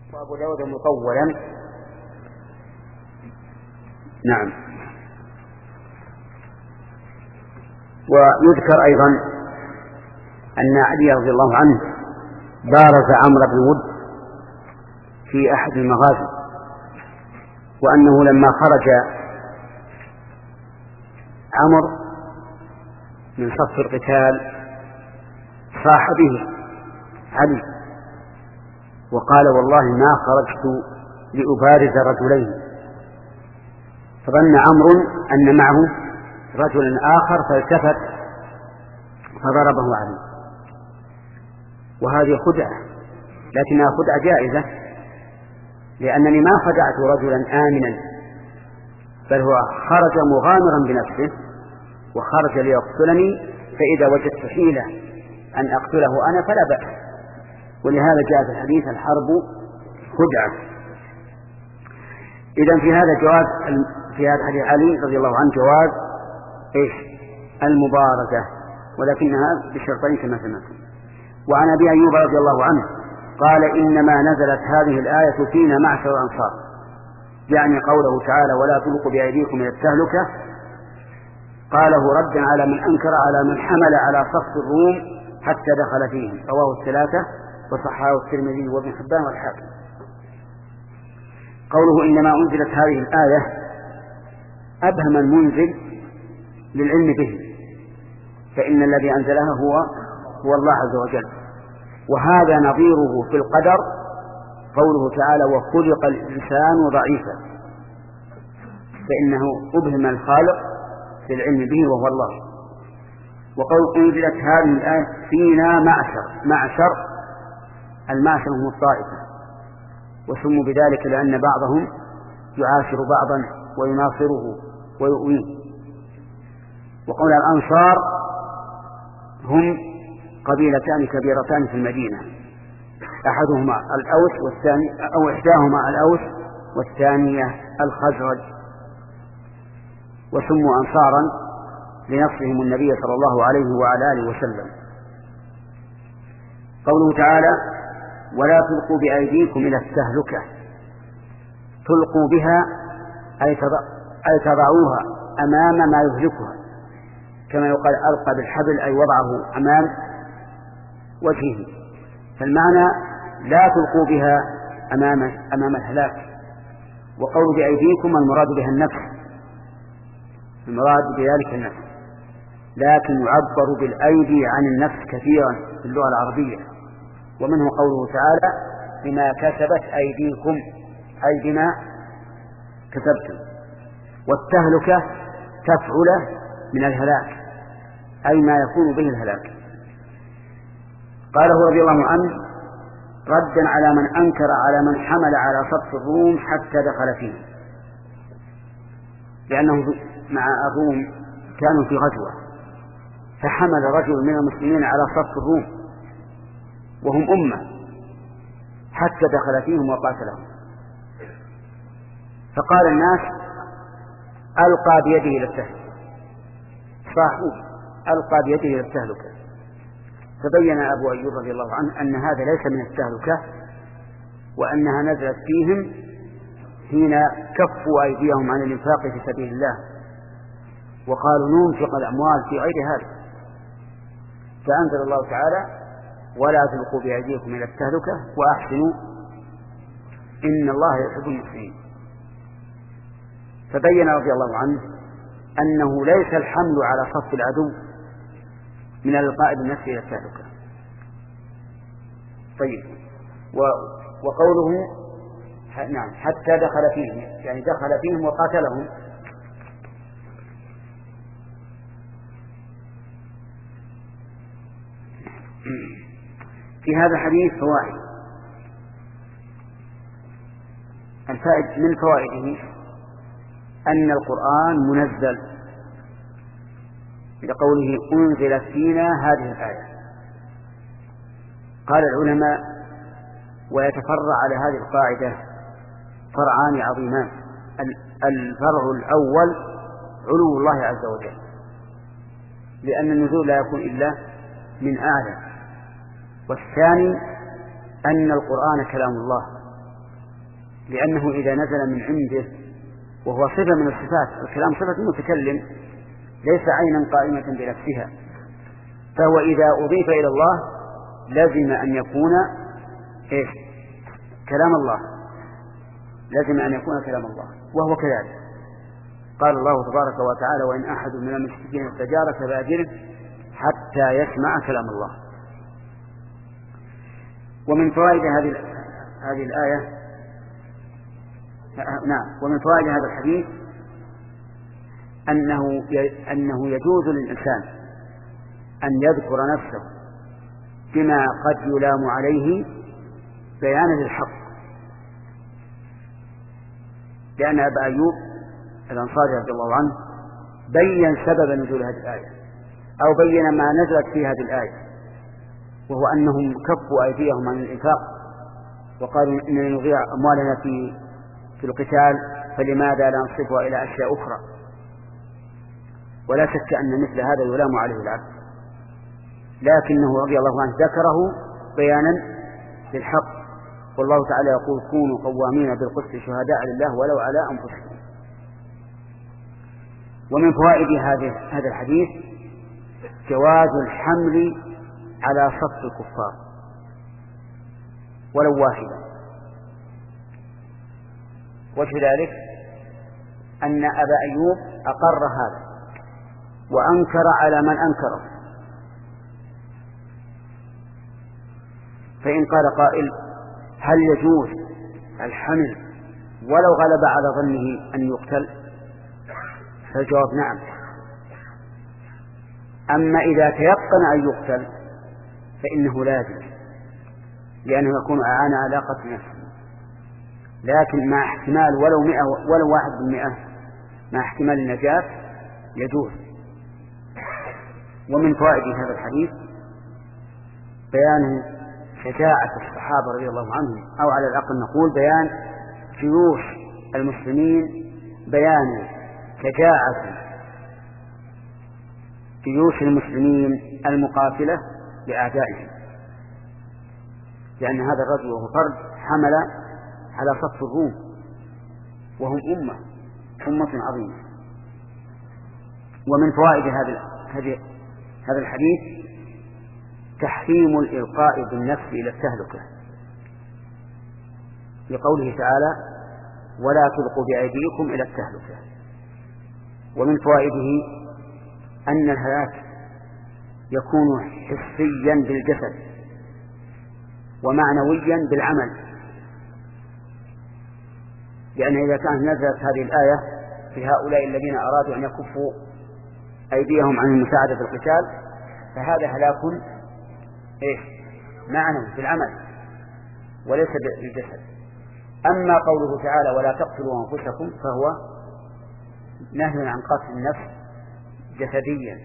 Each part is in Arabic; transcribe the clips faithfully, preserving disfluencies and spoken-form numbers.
وأبو داود مطولا. نعم. ويذكر أيضا أن علي رضي الله عنه بارز عمرو بن ود في أحد المغازي، وأنه لما خرج عمرو من صف القتال صاح به علي وقال: والله ما خرجت لأبارز رجلين. فظن عمرو أن معه رجلا آخر فالتفت فضربه عليه، وهذه خدعة، لكنها خدعة جائزة، لأنني ما خدعت رجلا آمنا، بل هو خرج مغامرا بنفسه وخرج ليقتلني، فإذا وجدت حيلة أن أقتله أنا فلا بأس. ولهذا جاء في الحديث: الحرب خدعة. إذن في هذا جواز، في هذا حديث علي رضي الله عنه جواز إيش؟ المبارزة، ولكنها بشرطين كما سمعتم. وعن أبي أيوب رضي الله عنه قال: إنما نزلت هذه الآية فينا معشر الأنصار، يعني قوله تعالى: ولا تلقوا بأيديكم إلى التهلكة، قاله ردا على من أنكر على من حمل على صف الروم حتى دخل فيهم. رواه الثلاثة وصححه الترمذي وابن حبان والحاكم. قوله إنما أنزلت هذه الآية أبهم المنزل للعلم به، فإن الذي أنزلها هو هو الله عز وجل. وهذا نظيره في القدر قوله تعالى: وخلق الإنسان ضعيفا، فإنه أبهم الخالق للعلم به وهو الله. وقول أنزلت هذه الآية فينا معشر، معشر المعشر هم الطائفة، وسموا بذلك لأن بعضهم يعاشر بعضا ويناصره ويؤويه. وقول الأنصار هم قبيلتان كبيرتان في المدينة، أحدهما الأوس والثاني أو إحداهما الأوس والثانية الخزرج، وسموا أنصارا لنصرهم النبي صلى الله عليه وعلى آله وسلم. قوله تعالى: ولا تلقوا بأيديكم إلى التهلكة، تلقوا بها أي تضعوها أمام ما يهلكها، كما يقال ألقى بالحبل أي وضعه أمام وجهه، فالمعنى لا تلقوا بها أمام, أمام الهلاك. وقول بأيديكم المراد بها النفس، المراد بذلك النفس، لكن يعبر بالأيدي عن النفس كثيرا في اللغة العربية، ومنه قوله تعالى: بما كسبت أيديكم، أي بما كسبتم. والتهلكة تفعل من الهلاك، أي ما يكون به الهلاك. قاله رضي الله عنه ردا على من أنكر على من حمل على صف الروم حتى دخل فيه، لأنه مع الروم كانوا في غزوة، فحمل رجل من المسلمين على صف الروم وهم أمة حتى دخل فيهم وقاتلهم، فقال الناس: ألقى بيده إلى التهلكة، صاحوا ألقى بيده إلى التهلكة. فبين أبو أيوب رضي الله عنه أن هذا ليس من التهلكة، وأنها نزلت فيهم حين كفوا أيديهم عن الإنفاق في سبيل الله، وقالوا ننفق الأموال في غير هذا، فأنزل الله تعالى: ولا تلقوا بأيديكم إلى التهلكة وأحسنوا إن الله يحب المحسنين. فبين رضي الله عنه أنه ليس الحمل على صف العدو من القاء بالنفس إلى التهلكة. طيب، وقوله نعم حتى دخل فيهم، يعني دخل فيهم وقاتلهم. في هذا الحديث فوائد. الفائد من فوائده أن القرآن منزل، لقوله أنزلت فينا هذه الآية. قال العلماء: ويتفرع على هذه القاعدة فرعان عظيمان. الفرع الأول علو الله عز وجل، لأن النزول لا يكون إلا من أعلى. والثاني أن القرآن كلام الله لأنه إذا نزل من عنده وهو صفة من الصفات، الكلام صفة المتكلم ليس عينا قائمة بنفسها، فهو إذا أضيف إلى الله لازم أن يكون إيش؟ كلام الله، لازم أن يكون كلام الله، وهو كذلك. قال الله تبارك وتعالى: وإن أحد من المشركين استجارك فأجره حتى يسمع كلام الله. ومن فوائد هذه هذه الآية نعم ومن فوائد هذا الحديث أنه أنه يجوز للإنسان أن يذكر نفسه بما قد يلام عليه بيانا للحق، لأن أبا أيوب الأنصاري رضي الله عنه بين سبب نزول هذه الآية، أو بين ما نزلت في هذه الآية، وهو أنهم كفوا أيديهم عن الإنفاق وقالوا إننا نضيع أموالنا في في القتال، فلماذا لا نصرفها إلى أشياء أخرى؟ ولا شك أن مثل هذا يلام عليه العبد، لكنه رضي الله عنه ذكره بيانا للحق. والله تعالى يقول: كونوا قوامين بالقسط شهداء لله ولو على أنفسكم. ومن فوائد هذا الحديث جواز الحمل على صف الكفار ولو واحدا. وفي ذلك أن أبا أيوب أقر هذا وأنكر على من أنكره، فإن قال قائل: هل يجوز الحمل ولو غلب على ظنه أن يقتل؟ فالجواب نعم. أما إذا تيقن أن يقتل فإنه لازم، لأنه يكون أعان على قتل نفسه، لكن مع احتمال ولو مئة ولو واحد بالمئة مع احتمال النجاة يجوز. ومن فوائد هذا الحديث بيان شجاعة الصحابة رضي الله عنهم، أو على الأقل نقول بيان جيوش المسلمين، بيان شجاعة جيوش المسلمين المقاتلة لأعدائهم، لأن هذا الرجل وهو فرد حمل على صف الروم وهم أمة أمة عظيمة. ومن فوائد هذا هذا الحديث تحريم الإلقاء بالنفس إلى التهلكة، لقوله تعالى: ولا تلقوا بأيديكم إلى التهلكة. ومن فوائده أن الهلاك يكون حسيا بالجسد ومعنويا بالعمل، لأن إذا كانت نزلت هذه الآية في هؤلاء الذين أرادوا أن يكفوا أيديهم عن المساعدة في القتال، فهذا هلاك إيه؟ معنوي بالعمل وليس بالجسد. أما قوله تعالى: ولا تقتلوا أنفسكم، فهو نهي عن قتل النفس جسديا،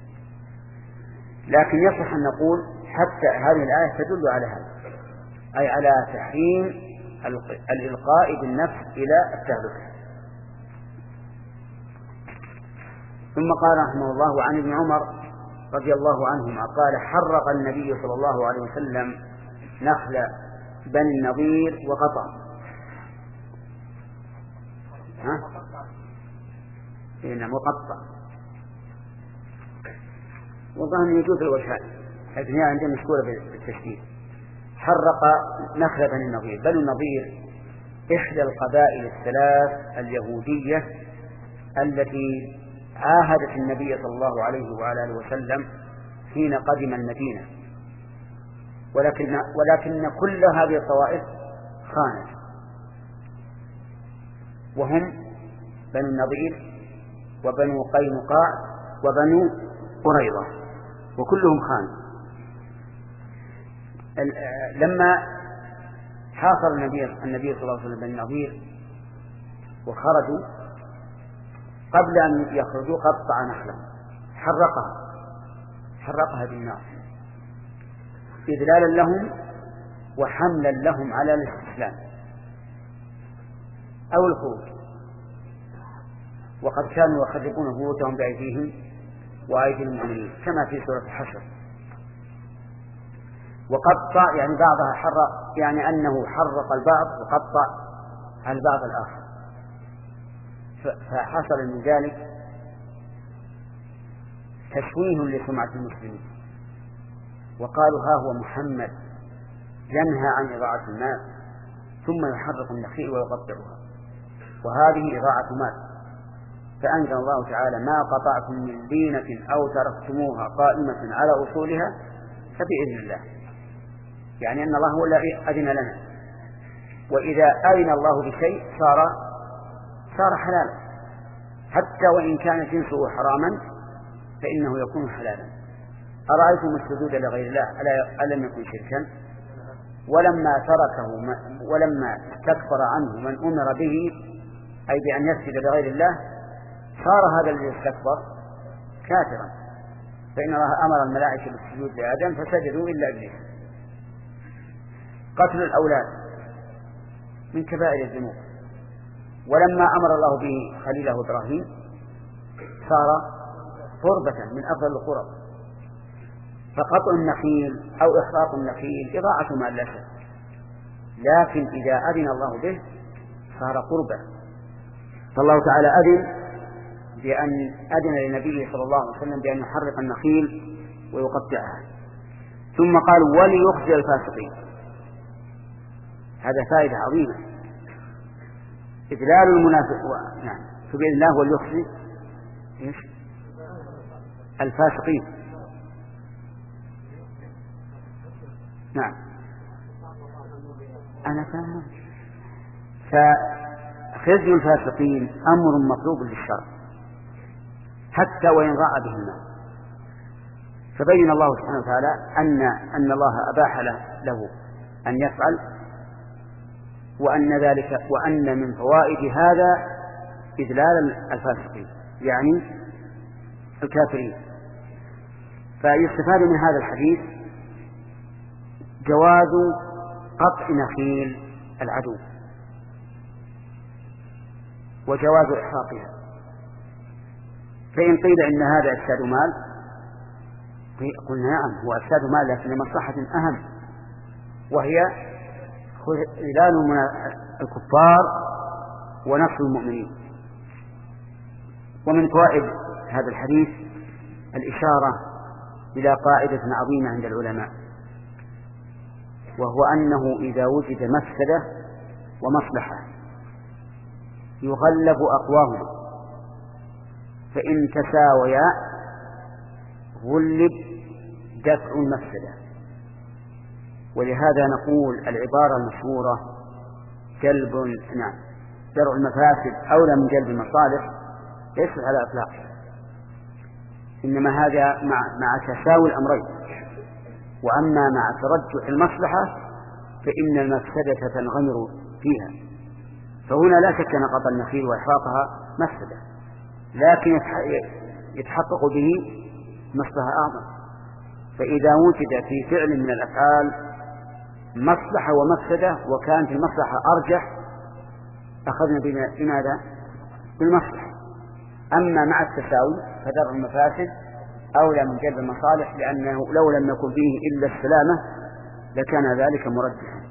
لكن يصح أن نقول حتى هذه الآية تدل على هذا، أي على تحريم الإلقاء بالنفس إلى التهلكة. ثم قال رحمه الله: عن ابن عمر رضي الله عنهما قال: حرق النبي صلى الله عليه وسلم نخل بني النضير وقطع ها؟ إنه مقطع، وظهر يجوز الوجهان، لكن هي عندنا مشكورة بالتشديد. حرق نخل بني النضير. بني النضير إحدى القبائل الثلاث اليهودية التي عاهدت النبي صلى الله عليه وعلى آله وسلم حين قدم المدينة، ولكن ولكن كل هذه الطوائف خانت، وهم بنو النضير وبنو قينقاع وبنو قريظة، وكلهم خانوا. لما حاصر النبي النبي صلى الله عليه وسلم بني النضير وخرجوا، قبل أن يخرجوا قطع نخلهم، حرقها حرقها بالنار إذلالا لهم وحملا لهم على الاستسلام أو الخروج، وقد كانوا يخربون بيوتهم بأيديهم وأيدي المؤمنين كما في سورة الحشر. وقطع يعني بعضها حرق، يعني أنه حرق البعض وقطع على البعض الآخر، فحصل من ذلك تشويه لسمعة المسلمين، وقالوا ها هو محمد ينهى عن إضاعة المال ثم يحرق النخيل ويقطعها، وهذه إضاعة مال. فأنزل الله تعالى ما قطعتم من لينة أو تركتموها قائمة على أصولها فبإذن الله، يعني أن الله هو الذي أذن لنا، وإذا أذن الله بشيء صار صار حلالا، حتى وإن كان جنسه حراما فإنه يكون حلالا. أرأيتم السجود لغير الله ألم يكن شركا؟ ولما تركه ولما استكبر عنه من أمر به أي بأن يسجد لغير الله صار هذا الذي استكبر كافرا، فإن الله أمر الملائكة بالسجود لآدم فسجدوا إلا إبليس. قتل الأولاد من كبائر الذنوب، ولما أمر الله به خليله إبراهيم صار قربة من أفضل القرب. فقطع النخيل أو إحراق النخيل إضاعة مال لا شك، لكن إذا أذن الله به صار قربة. فالله تعالى أذن بأن أذن لنبيه صلى الله عليه وسلم بأن يحرق النخيل ويقطعها، ثم قال وليخزي الفاسقين. هذا فائدة عظيمة، إذلال المنافق و... نعم فبإذن الله وليخزي إيش؟ الفاسقين. نعم أنا فاهم. فخزي الفاسقين أمر مطلوب للشرع حتى وإن ضاع به المال. فبين الله سبحانه وتعالى أن أن الله أباح له, له أن يفعل، وأن ذلك وأن من فوائد هذا إذلال الفاسقين يعني الكافرين. فيستفاد من هذا الحديث جواز قطع نخيل العدو وجواز إحراقها. فإن قيل إن هذا إفساد مال قلنا نعم هو إفساد مال، لكن لمصلحة أهم، وهي إذلال الكفار ونصر المؤمنين. ومن فوائد هذا الحديث الإشارة إلى قاعدة عظيمة عند العلماء، وهو أنه إذا وجد مفسدة ومصلحة يغلب أقواهما، فإن تساويا غلب دفع المفسدة. ولهذا نقول العبارة المشهورة جلب نعم درء المفاسد أولى من جلب المصالح ليست على إطلاقه، إنما هذا مع, مع تساوي الأمرين. وأما مع ترجح المصلحة فإن المفسدة تنغمر فيها. فهنا لا شك أن قطع النخيل وإحراقها مفسدة، لكن يتحقق به مصلحة أعظم. فإذا وجد في فعل من الأفعال مصلحة ومفسدة وكانت المصلحة أرجح أخذنا بماذا؟ بالمصلحة. أما مع التساوي فدرء المفاسد أولى من جلب المصالح، لأنه لو لم يكن فيه إلا السلامة لكان ذلك مرجحا.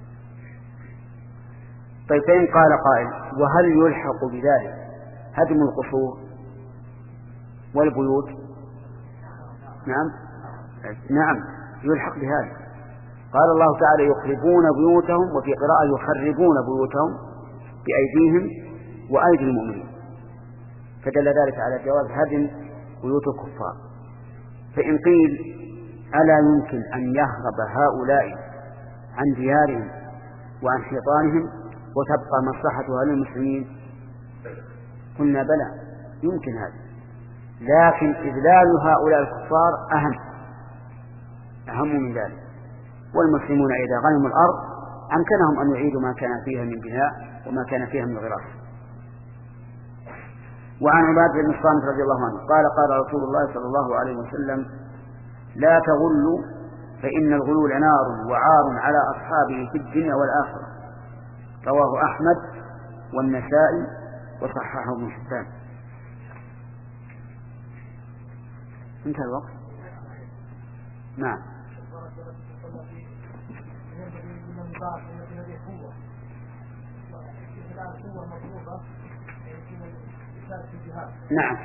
طيب فإن قال قائل وهل يلحق بذلك هدم القصور والبيوت؟ نعم نعم يلحق بهذا. قال الله تعالى يخربون بيوتهم، وفي قراءة يخربون بيوتهم بأيديهم وأيدي المؤمنين، فدل ذلك على جواز هدم بيوت الكفار. فإن قيل ألا يمكن أن يهرب هؤلاء عن ديارهم وعن حيطانهم وتبقى مصلحتها للمسلمين؟ قلنا بلى يمكن هذا، لكن إذلال هؤلاء الكفار أهم أهم من ذلك. والمسلمون إذا غنموا الأرض أمكنهم أن يعيدوا ما كان فيها من بناء وما كان فيها من غراس. وعن عبادة بن الصامت رضي الله عنه قال قال رسول الله صلى الله عليه وسلم لا تغلوا فإن الغلول نار وعار على أصحابه في الدنيا والآخرة. رواه أحمد والنسائي وصححه ابن حبان. انتهى الوقت. نعم نعم.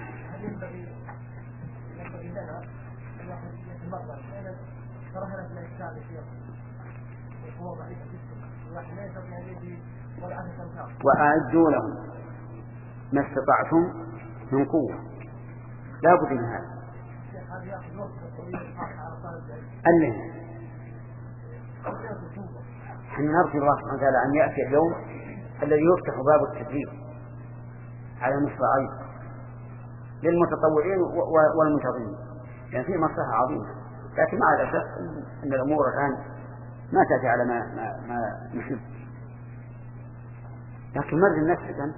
وأعدوا لهم ما استطعتم من قوة، لا بد من هذا. أنه حين نرجو الله سبحانه وتعالى أن يأتي اليوم الذي يفتح باب التدريب على مصراعين للمتطوعين والمنتظمين، يعني فيه مصلحة عظيمة. لكن مع الأسف أن الأمور الآن ما تأتي على ما, ما, ما نحب. لكن مرض النفس أنت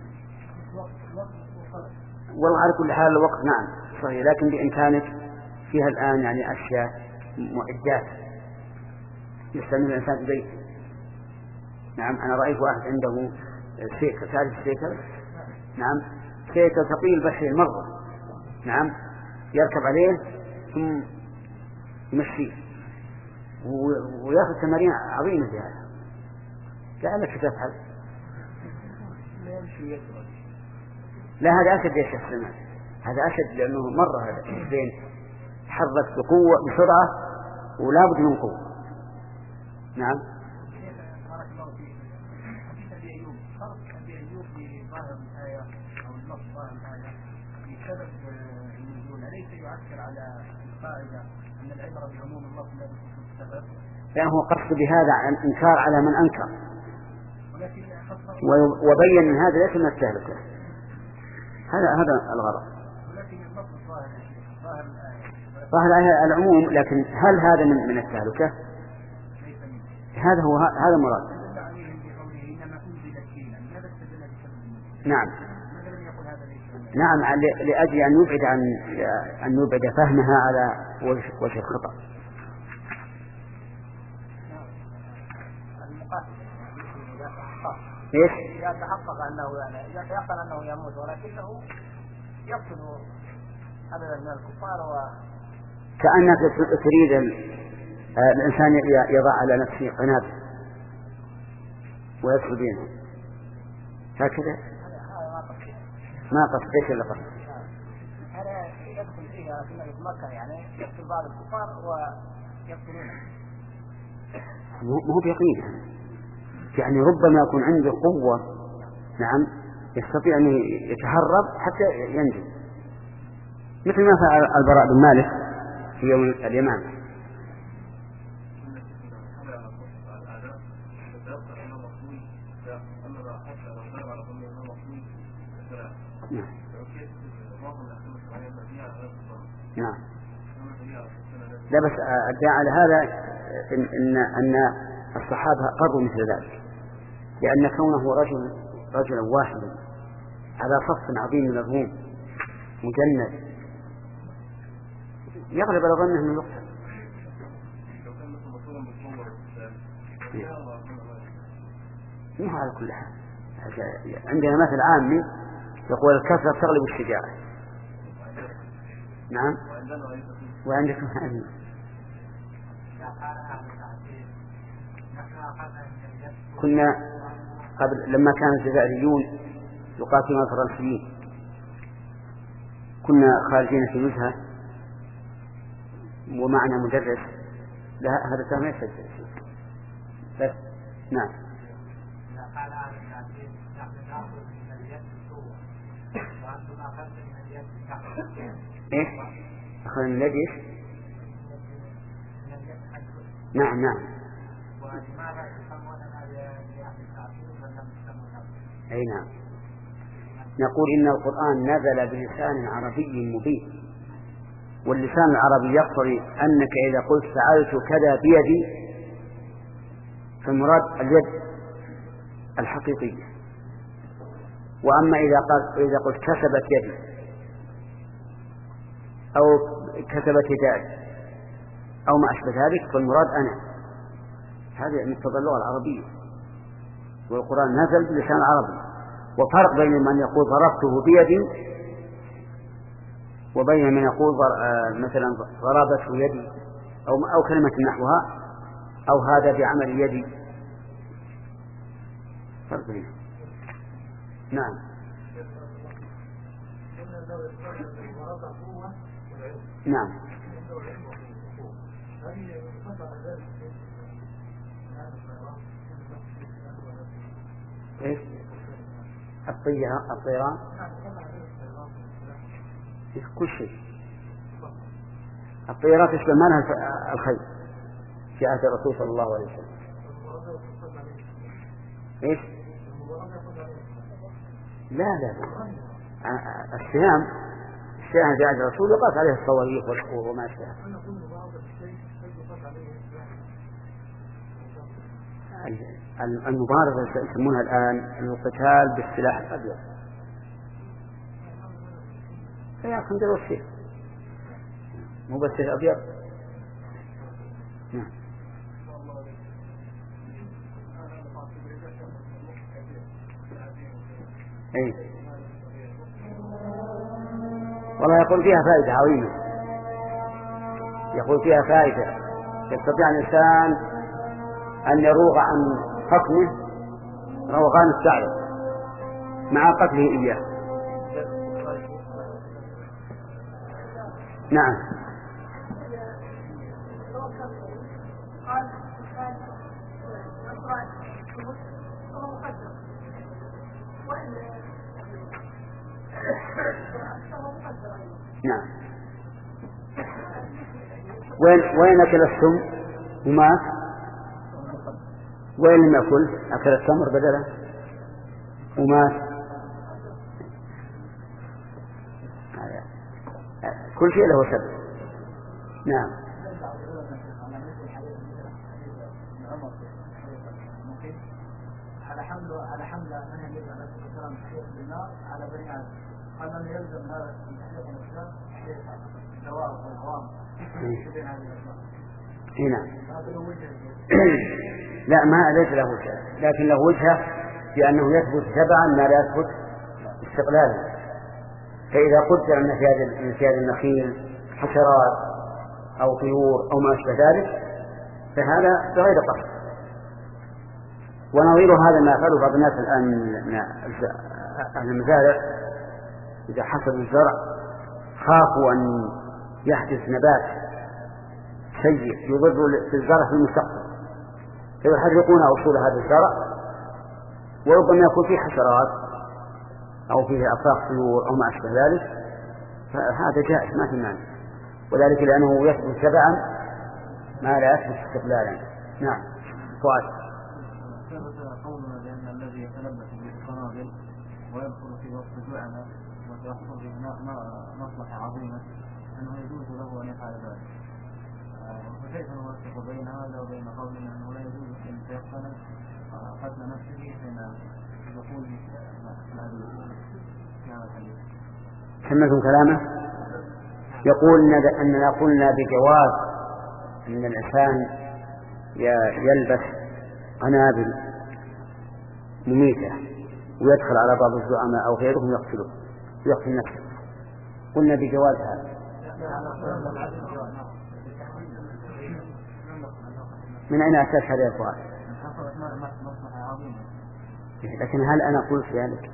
والله على كل حال الوقت نعم صحيح، لكن بإمكانك فيها الآن يعني أشياء معدات يستعمل الإنسان في بيته. نعم أنا رأيت واحد عنده سيكل، تعرف السيكل؟ نعم سيكل ثقيل بحث المرضى، نعم يركب عليه ثم يمشيه ويأخذ تمارين عظيمة في هذا. لعلك تفعل. لا هذا أشد يا شيخ سلمان، هذا أشد لأنه مرة هذا بين حرك بقوة بسرعة ولا بد من قوة. نعم. سبب النزول أليس يؤثر على القاعدة أن العبرة بعموم اللفظ لا بخصوص السبب؟ لأنه هو قصد بهذا عن إنكار على من أنكر، وبين أن هذا ليس من التهلكة. هذا هذا الغرض. ولكن اللفظ ظاهر ظاهر ظاهر الآية العموم، لكن هل هذا من من التهلكة؟ هذا هو هذا مراد. نعم. نعم لأجل أن يبعد عن أن يبعد فهمها على وجه الخطأ. إيش؟ إذا تحقق أنه يعني إذا تيقن أنه يموت ولكنه يقتل عددا من الكفار و كأنك تريد الإنسان يضع على نفسه قنابل ويدخل دينه هكذا. ما قصد ايش اللي قصد؟ هذا يدخل فيها في مكة يعني يقتل بعض الكفار ويقتلونه. مو بيقين يعني ربما يكون عنده قوة نعم يستطيع أن يتهرب حتى ينجو، مثل ما فعل البراء بن مالك في يوم اليمامة. نعم. نعم. لا بس أدعى على هذا إن, إن, أن الصحابة قروا مثل ذلك، لأن كونه رجل رجلا واحدا على صف عظيم من الروم مجند يغلب على ظنه من يقتل. ما على كل حال عندنا مثل عامي يقول الكثرة تغلب الشجاعة. نعم. وعندكم هذه. كنا قبل لما كان الجزائريون يقاتلون الفرنسيين كنا خارجين في نزهة ومعنا مدرس لا هذا كان ليس بس. نعم. إيه؟ أخذ من اليد إيش؟ نعم نعم. أي نعم. نقول إن القرآن نزل بلسان عربي مبين، واللسان العربي يقتضي أنك إذا قلت فعلت كذا بيدي فالمراد اليد الحقيقية، وأما إذا قال إذا قلت كسبت يدي أو كسبت يداي أو ما أشبه ذلك فالمراد أنا. هذه مقتضى اللغة العربية، والقرآن نزل بلسان عربي. وفرق بين من يقول ضربته بيدي وبين من يقول مثلا ضربته يدي أو أو كلمة نحوها أو هذا بعمل يدي. فرق بينهم. نعم. نعم. إيش؟ الطيران الطيران كل شيء. الطيارات تشبه منها الخيل في عهد الرسول صلى الله عليه وسلم. إيش؟ لا لا لا السهام السهام في عهد الرسول يقاس عليه الصواريخ والصقور وما أشبهها. المبارزة يسمونها الآن القتال بالسلاح الأبيض. هي الخنجر والسيف مو بس الأبيض. نعم. أي والله يقول فيها فائدة عظيمة، يقول فيها فائدة يستطيع الإنسان أن يروغ عن حكمه روغان الثعلب مع قتله إياه. نعم. نعم. وين وين أكل السم ومات؟ وين لم يأكل؟ أكل التمر بدله ومات. كل شيء له سبب. نعم. على حمله على حمله أنها يجب أن تكون تحليق بالنار على بني آدم، قال أنه يلزم هذا تحليق الإسلام تحليق الدواب والعوام. هنا لا ما ليس له وجهة، لكن له وجهة بأنه يثبت تبعا ما لا يثبت استقلالا. فإذا قدر أن في هذا النخيل حشرات أو طيور أو ما أشبه ذلك فهذا بغير قصد. ونظير هذا ما يفعله بعض الناس الآن من أهل المزارع، إذا حصل الزرع خافوا أن يحدث نبات سيء يضر في الزرع في المستقبل، فيحرقون أصول هذا الزرع، وربما يكون فيه حشرات أو فيه أفراخ طيور أو ما أشبه ذلك، فهذا جائز ما في مانع، وذلك لأنه يثبت تبعا ما لا يثبت استقلالا. نعم. فؤاد. قولنا لأن الذي يتلبس بالقنابل ويدخل في وقت جوعنا ويحصل به مصلحة عظيمة أنه يجوز له أن يفعل ذلك، فكيف نوفق بين هذا وبين قولنا أنه لا يجوز أن يتيقن قتل نفسه حين يقول سمعتم كلامه؟ يقول أننا قلنا بجواز أن الإنسان يلبس قنابل مميتة ويدخل على بعض الزعماء أو غيرهم يقتله ويقتل نفسه، قلنا بجواز هذا. من أين أساس هذا يا فؤاد؟ لكن هل أنا قلت ذلك؟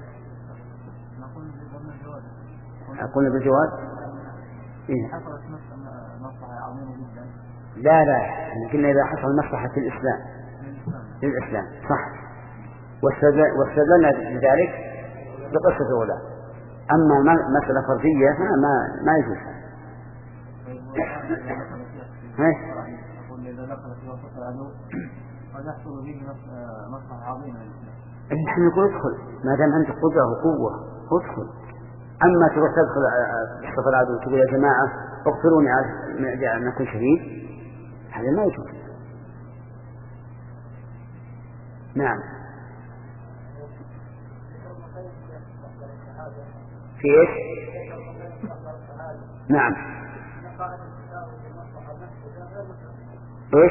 أقول بالجواز؟ إيه؟ لا لا، لكن إذا حصل مصلحة في الإسلام للإسلام صح، واستدلنا لذلك بقصة أولى. أما مسألة فرضية ما ما يجوز. نحن نقول ادخل ما دام أنت قدرة وقوة ادخل. أما تروح تدخل صف العدو وتقول يا جماعة اغفروني على أن أكون شهيد، هذا ما يجوز. نعم. في إيش؟ نعم. إيش؟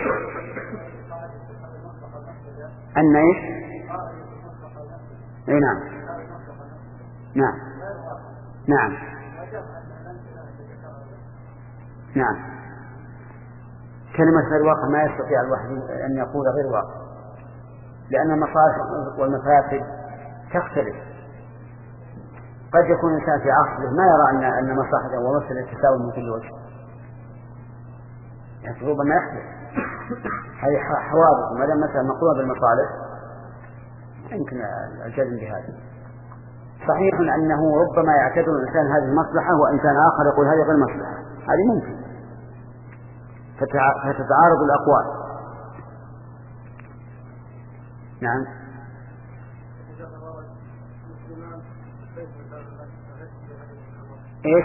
أن إيش؟ أي نعم. نعم. نعم. نعم. كلمة غير واقع ما يستطيع الواحد أن يقول غير واقع، لأن المصالح والمفاسد تختلف. قد يكون الإنسان في عصره ما يرى أن أن مصلحته ومفسدة تساوي من كل وجه، يعني ربما يحدث هذه حوادث، ما دام مثلا مقرونة بالمصالح يمكن الجزم بهذا. صحيح أنه ربما يعتبر الإنسان هذه المصلحة وإنسان آخر يقول هذه غير مصلحة، هذه ممكن فتتعارض الأقوال. نعم. إيش؟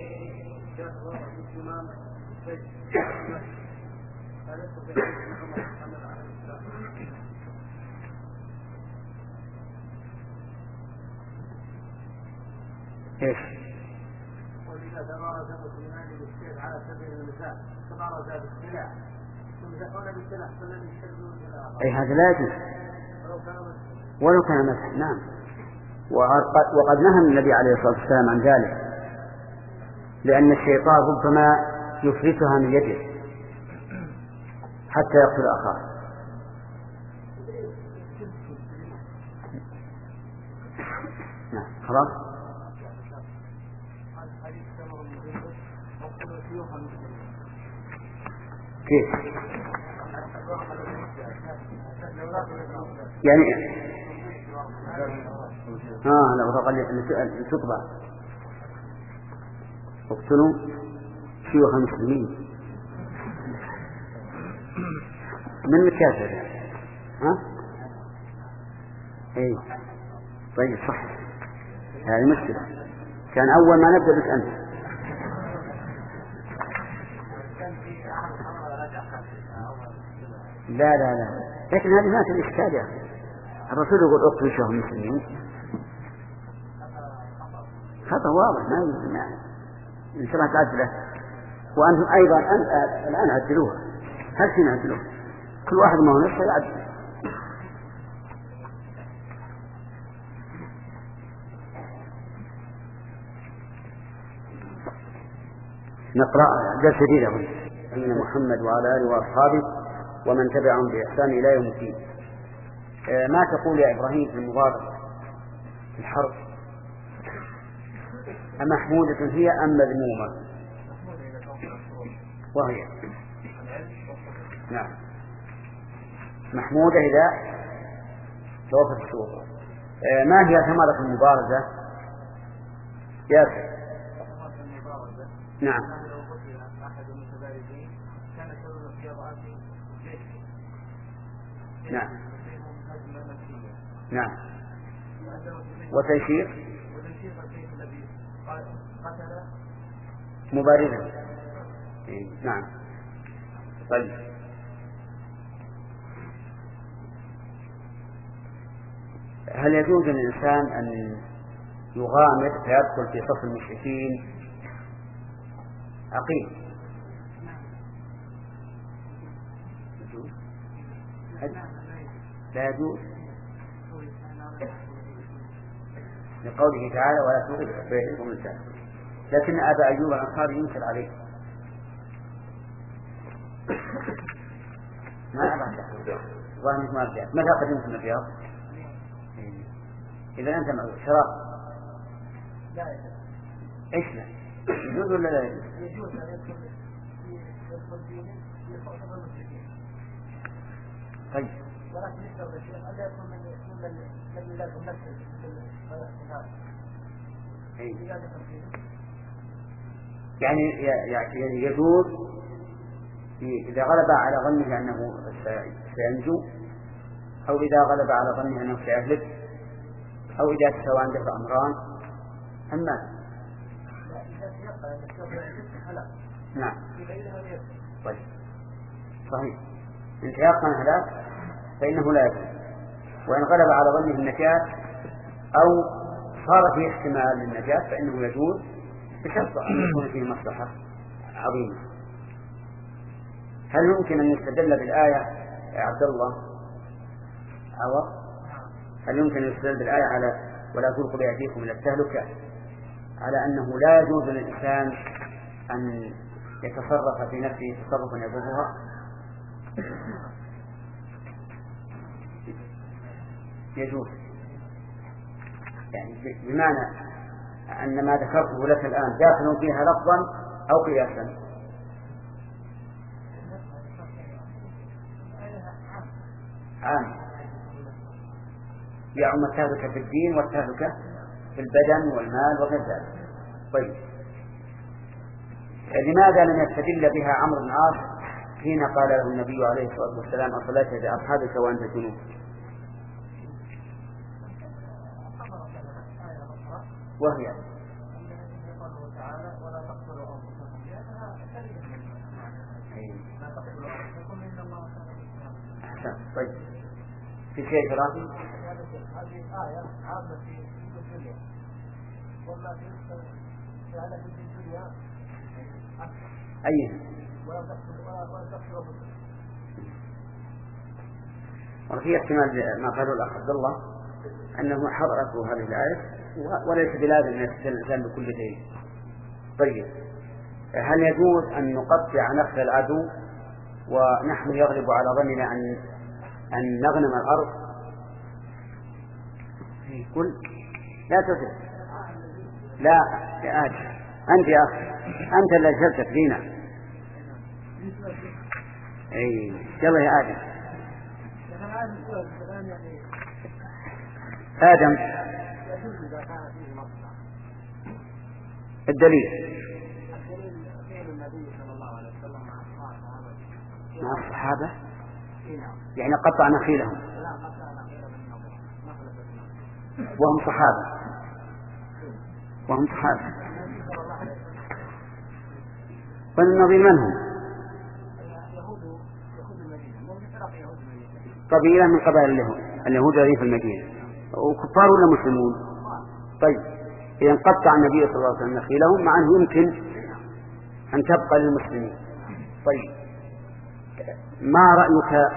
إيش؟ ولهذا ما رزق الإيمان بالسير على سبيل المثال كما رزق بالسلاح ثم دخلنا بالسلاح فلن يشتغلوا بالآخر. أي هذا لا يجوز ولو كان مسح. نعم. وقد نهى النبي عليه الصلاة والسلام عن ذلك، لأن الشيطان ربما يفلتها من يده حتى يقتل أخاه. نعم. خلاص. كيف يعني؟ ها لو رغل تطبع اقتلوا شيوخ المسلمين من الكافر. ها اي طيب صح، هذه مشكلة. كان أول ما نبدأ بس أنت. لا لا لا لكن هذه ما في إشكال يا أخي. الرسول يقول اقتلوا شيوخ المسلمين، خطأ واضح ما يمكن إن شاء الله تعدله. وأنتم أيضا الآن عدلوها، هل فينا عدلوها؟ كل واحد ما هو نفسه يعدل. نقرأ درس جديد أن محمد وعلى آله وأصحابه ومن تبعهم بإحسان إلى يوم الدين. ما تقول يا إبراهيم في المبارزة في الحرب؟ أمحمودة هي أم مذمومة؟ وهي نعم محمودة إذا توفت الشروط. ما هي ثمرة المبارزة يا أخي؟ نعم نعم نعم وتيسير مبارزا. نعم. طيب هل يجوز للإنسان أن يغامر فيدخل في صف المشركين عقيم؟ لا يجوز لقوله تعالى ولا تغير بينكم الإنسان. لكن أبا أيوب الأنصاري ينكر عليه ما أبعد ظاهر ما رجعت. ماذا قدمت من الرياض؟ إذا أنت معه شراب لا يجوز. إيش لا يجوز ولا لا يجوز؟ يجوز أن يدخل يدخل فيه يدخل المشركين. طيب ولكن يشتغل الشيخ أن يكون من من من لازم نفسه يعني يعني يجوز إذا غلب على ظنه أنه سينجو، أو إذا غلب على ظنه أنه سيهلك، أو إذا تساوى عنده أمران. أما نعم طيب صحيح إن تيقن هلاك فإنه لا يجوز. وإن غلب على ظنه النجاة أو صار فيه احتمال للنجاة فإنه يجوز بشرط أن يكون فيه مصلحة عظيمة. هل يمكن أن يستدل بالآية يا عبد الله عوض؟ هل يمكن أن يستدل بالآية على ولا تلقوا بأيديكم إلى التهلكة على أنه لا يجوز للإنسان أن يتصرف في نفسه تصرفا يضرها؟ يجوز يعني بمعنى أن ما ذكرته لك الآن داخل فيها لفظا أو قياسا؟ عام يعم التهلكة في الدين والتهلكة في البدن والمال وغير ذلك. طيب لماذا لم يستدل بها عمرو بن العاص حين قال له النبي عليه الصلاة والسلام أصليت بأصحابك وأنت جنوب؟ وهي طيب في شيء دراسي؟ هذه الآية عامة في الدنيا وما في هذا في الدنيا أيه وفي احتمال ما قاله الأخ عبد الله أنه حضرته هذه الآية وليس بلازم أن يتسلل الإنسان بكل شيء. طيب هل يجوز أن نقطع نخل العدو ونحن يغلب على ظننا أن أن نغنم الأرض؟ يقول لا تدرك. لا يا آدم أنت يا أخي أنت اللي جلست فينا. أي يلا يا آدم. آدم الدليل مع الصحابة يعني قطع نخيلهم وهم صحابة وهم صحابة فالنظير من هم؟ قبيلة من قبائل اليهود الذين في المدينة وكفار ولا مسلمون؟ طيب إذا قطع النبي صلى الله عليه وسلم نخيلهم مع أنه يمكن أن تبقى للمسلمين. طيب ما رأيك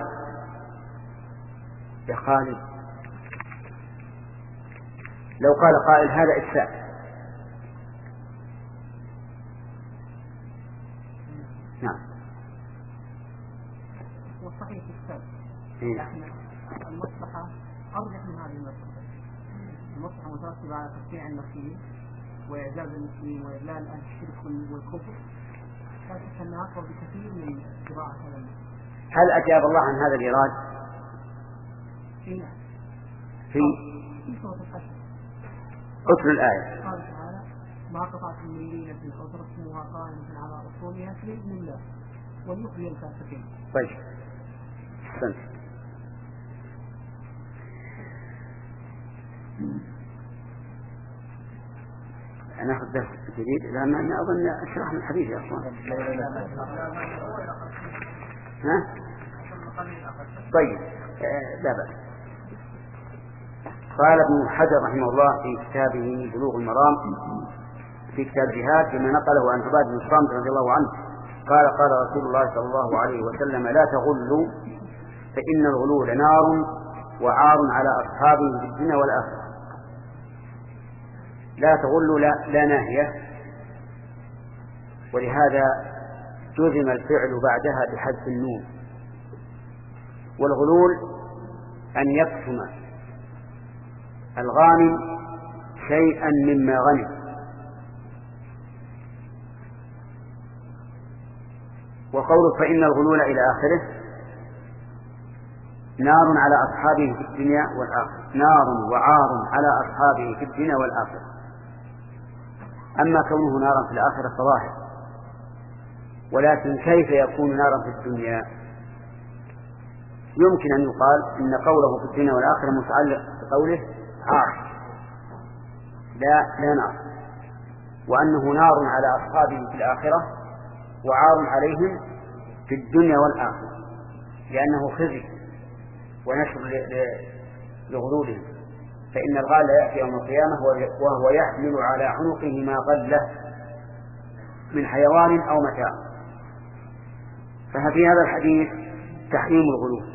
يا خالد لو قال قائل هذا إفساد؟ نعم والصحيح إفساد إيه؟ المصلحة أرجح من هذه المصلحة. المصلحة مترتبة على تشريع النخيل وإعزاز المسلمين وإذلال أهل الشرك والكفر لا شك أنها أقوى بكثير من زراعة هذا المسلم. هل أجاب الله عن هذا الإيراد؟ في في في سورة الحشر أتل الآية قال تعالى ما قطعتم من لينة أو تركتموها قائمة على أصولها بإذن الله وليخزي الفاسقين. طيب أحسنت. أنا أخذ درس جديد لأن أنا أظن أشرح من الحديث أصلا. ها؟ طيب لا بأس. قال ابن حجر رحمه الله في كتابه بلوغ المرام في كتاب الجهاد فيما نقله عن عبادة بن الصامت رضي الله عنه قال قال رسول الله صلى الله عليه وسلم لا تغلوا فإن الغلول نار وعار على أصحابه في الدنيا والآخرة. لا تغلوا لا, لا ناهية ولهذا جزم الفعل بعدها بحذف النون. والغلول أن يقسم الغانم شيئا مما غنم. وقوله فإن الغلول إلى آخره نار على أصحابه في الدنيا والآخرة نار وعار على أصحابه في الدنيا والآخرة. أما كونه نارا في الآخرة فظاهر ولكن كيف يكون نارا في الدنيا؟ يمكن أن يقال إن قوله في الدنيا والآخرة متعلق بقوله عار لا لا نار وأنه نار على أصحابه في الآخرة وعار عليهم في الدنيا والآخرة لأنه خزي ونشر لغلولهم. فإن الغال يأتي يوم القيامة وهو يحمل على عنقه ما غله من حيوان أو متاع. ففي هذا الحديث تحريم الغلول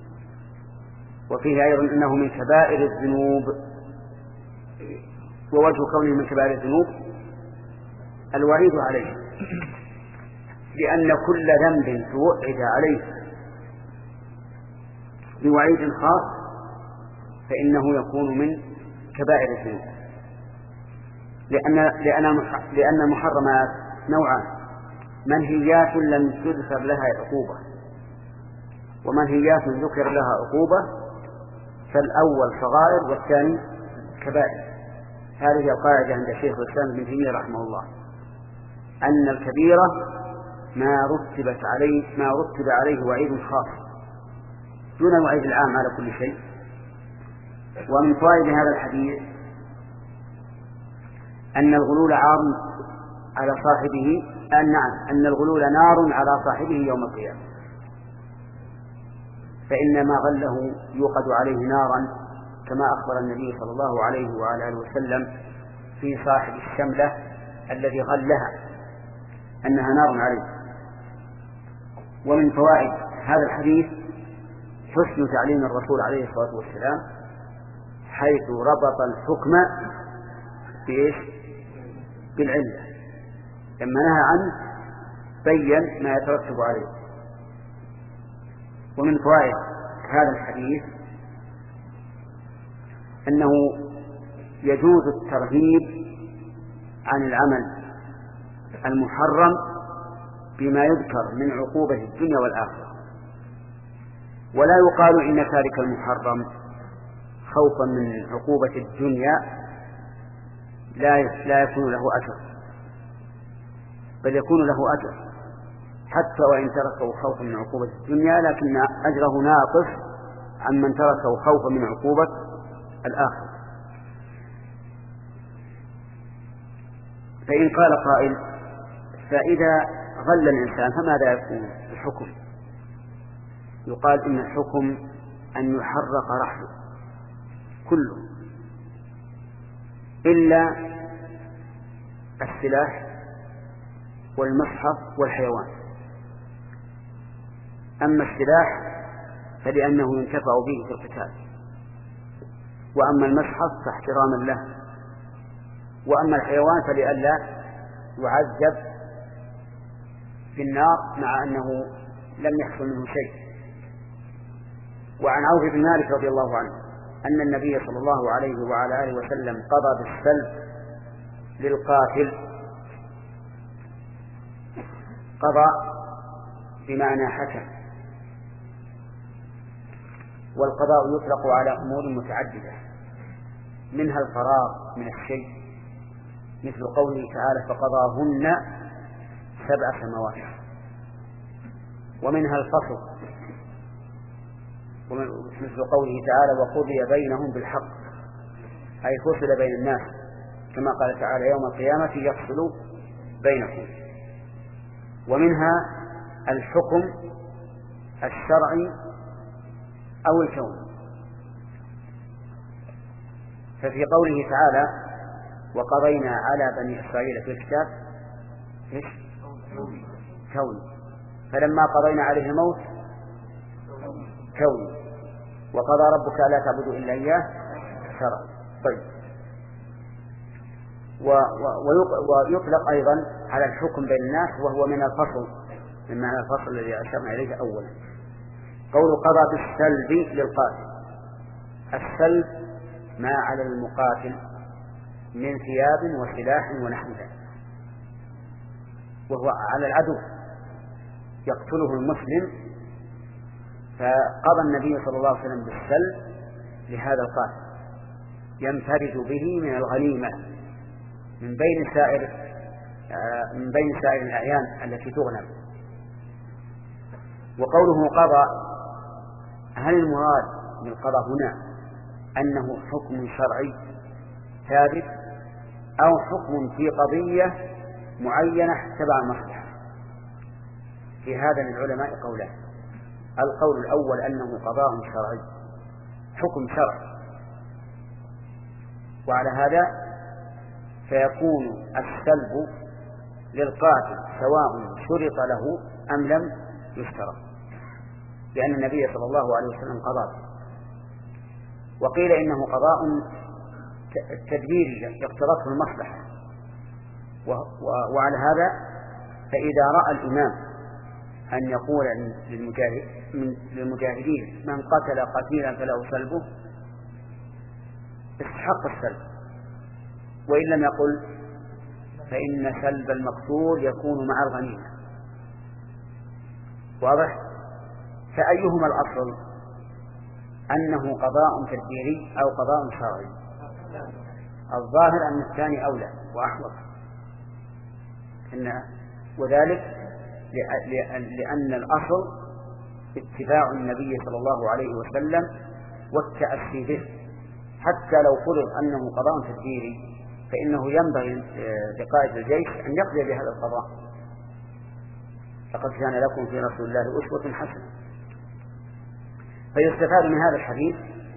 وفيه أيضا أنه من كبائر الذنوب. ووجه كونه من كبائر الذنوب الوعيد عليه لأن كل ذنب توعد عليه بوعيد خاص فإنه يكون من كبائر الذنوب. لأن لأن لأن المحرمات نوعان: منهيات لم تذكر لها عقوبة، ومنهيات ذكر لها عقوبة، فالأول صغائر والثاني كبائر. هذه القاعدة عند الشيخ الإسلام ابن تيمية رحمه الله، أن الكبيرة ما رتبت عليه ما رتب عليه وعيد خاص دون الوعيد العام على كل شيء. ومن فوائد هذا الحديث أن الغلول عار على صاحبه أن نعم أن الغلول نار على صاحبه يوم القيامة، فإن ما غله يوقد عليه نارا، كما أخبر النبي صلى الله عليه وعلى آله وسلم في صاحب الشملة الذي غلها أنها نار عليه. ومن فوائد هذا الحديث حسن تعليم الرسول عليه الصلاة والسلام، حيث ربط الحكم بإيش؟ بالعلة، لما نهى عنه بين ما يترتب عليه. ومن فوائد هذا الحديث أنه يجوز الترهيب عن العمل المحرم بما يذكر من عقوبة الدنيا والآخرة، ولا يقال إن تارك المحرم خوفا من عقوبة الدنيا لا لا يكون له أجر، بل يكون له أجر حتى وإن تركه خوفا من عقوبة الدنيا، لكن أجره ناقص عن من تركه خوفا من عقوبة الآخرة. فإن قال قائل: فإذا غل الإنسان فماذا يكون الحكم؟ يقال إن الحكم أن يحرق رحله كله إلا السلاح والمصحف والحيوان. أما السلاح فلأنه ينتفع به في القتال، وأما المصحف فاحتراما له، وأما الحيوان فلئلا يعذب في النار مع أنه لم يحصل منه شيء. وعن عوف بن مالك رضي الله عنه أن النبي صلى الله عليه وعلى آله وسلم قضى بالسلب للقاتل. قضى بمعنى حكم، والقضاء يطلق على أمور متعددة، منها الفراغ من الشيء، مثل قوله تعالى: فقضاهن سبع سماوات، ومنها الفصل، مثل قوله تعالى: وقضي بينهم بالحق، أي فصل بين الناس، كما قال تعالى: يوم القيامة يفصل بينكم. ومنها الحكم الشرعي أو الكوني، ففي قوله تعالى: وقضينا على بني إسرائيل في الكتاب إيش؟ كوني، فلما قضينا عليه الموت كوني، وقضى ربك ألا تعبدوا إلا إياه شرعي. طيب، ويطلق أيضا على الحكم بين الناس، وهو من الفصل، من معنى الفصل الذي أشرنا إليه أولا. قول قضى بالسلب للقاتل، السلب ما على المقاتل من ثياب وسلاح ونحو ذلك، وهو على العدو يقتله المسلم، فقضى النبي صلى الله عليه وسلم بالسلب لهذا القاتل ينفرد به من الغنيمة من بين سائر من بين سائر الأعيان التي تغنم. وقوله قضى، هل المراد بالقضاء هنا أنه حكم شرعي ثابت أو حكم في قضية معينة تبع المصلحة؟ في هذا للعلماء قولان: القول الأول أنه قضاء شرعي، حكم شرعي، وعلى هذا فيكون السلب للقاتل سواء شرط له أم لم يشترط، لأن النبي صلى الله عليه وسلم قضى. وقيل إنه قضاء تدبيري يقتضته المصلحة، وعلى هذا فإذا رأى الإمام أن يقول للمجاهدين: من قتل قتيلا فله سلبه، استحق السلب، وإن لم يقل فإن سلب المقتول يكون مع الغنيمة. واضح؟ فأيهما الأصل؟ أنه قضاء تدبيري أو قضاء شرعي؟ الظاهر أن الثاني أولى وأحوط، إن وذلك لأن الأصل اتباع النبي صلى الله عليه وسلم والتأسي به، حتى لو فرض أنه قضاء تدبيري فإنه ينبغي لقائد الجيش أن يقضي بهذا القضاء. لقد كان لكم في رسول الله أسوة حسنة. فيستفاد من هذا الحديث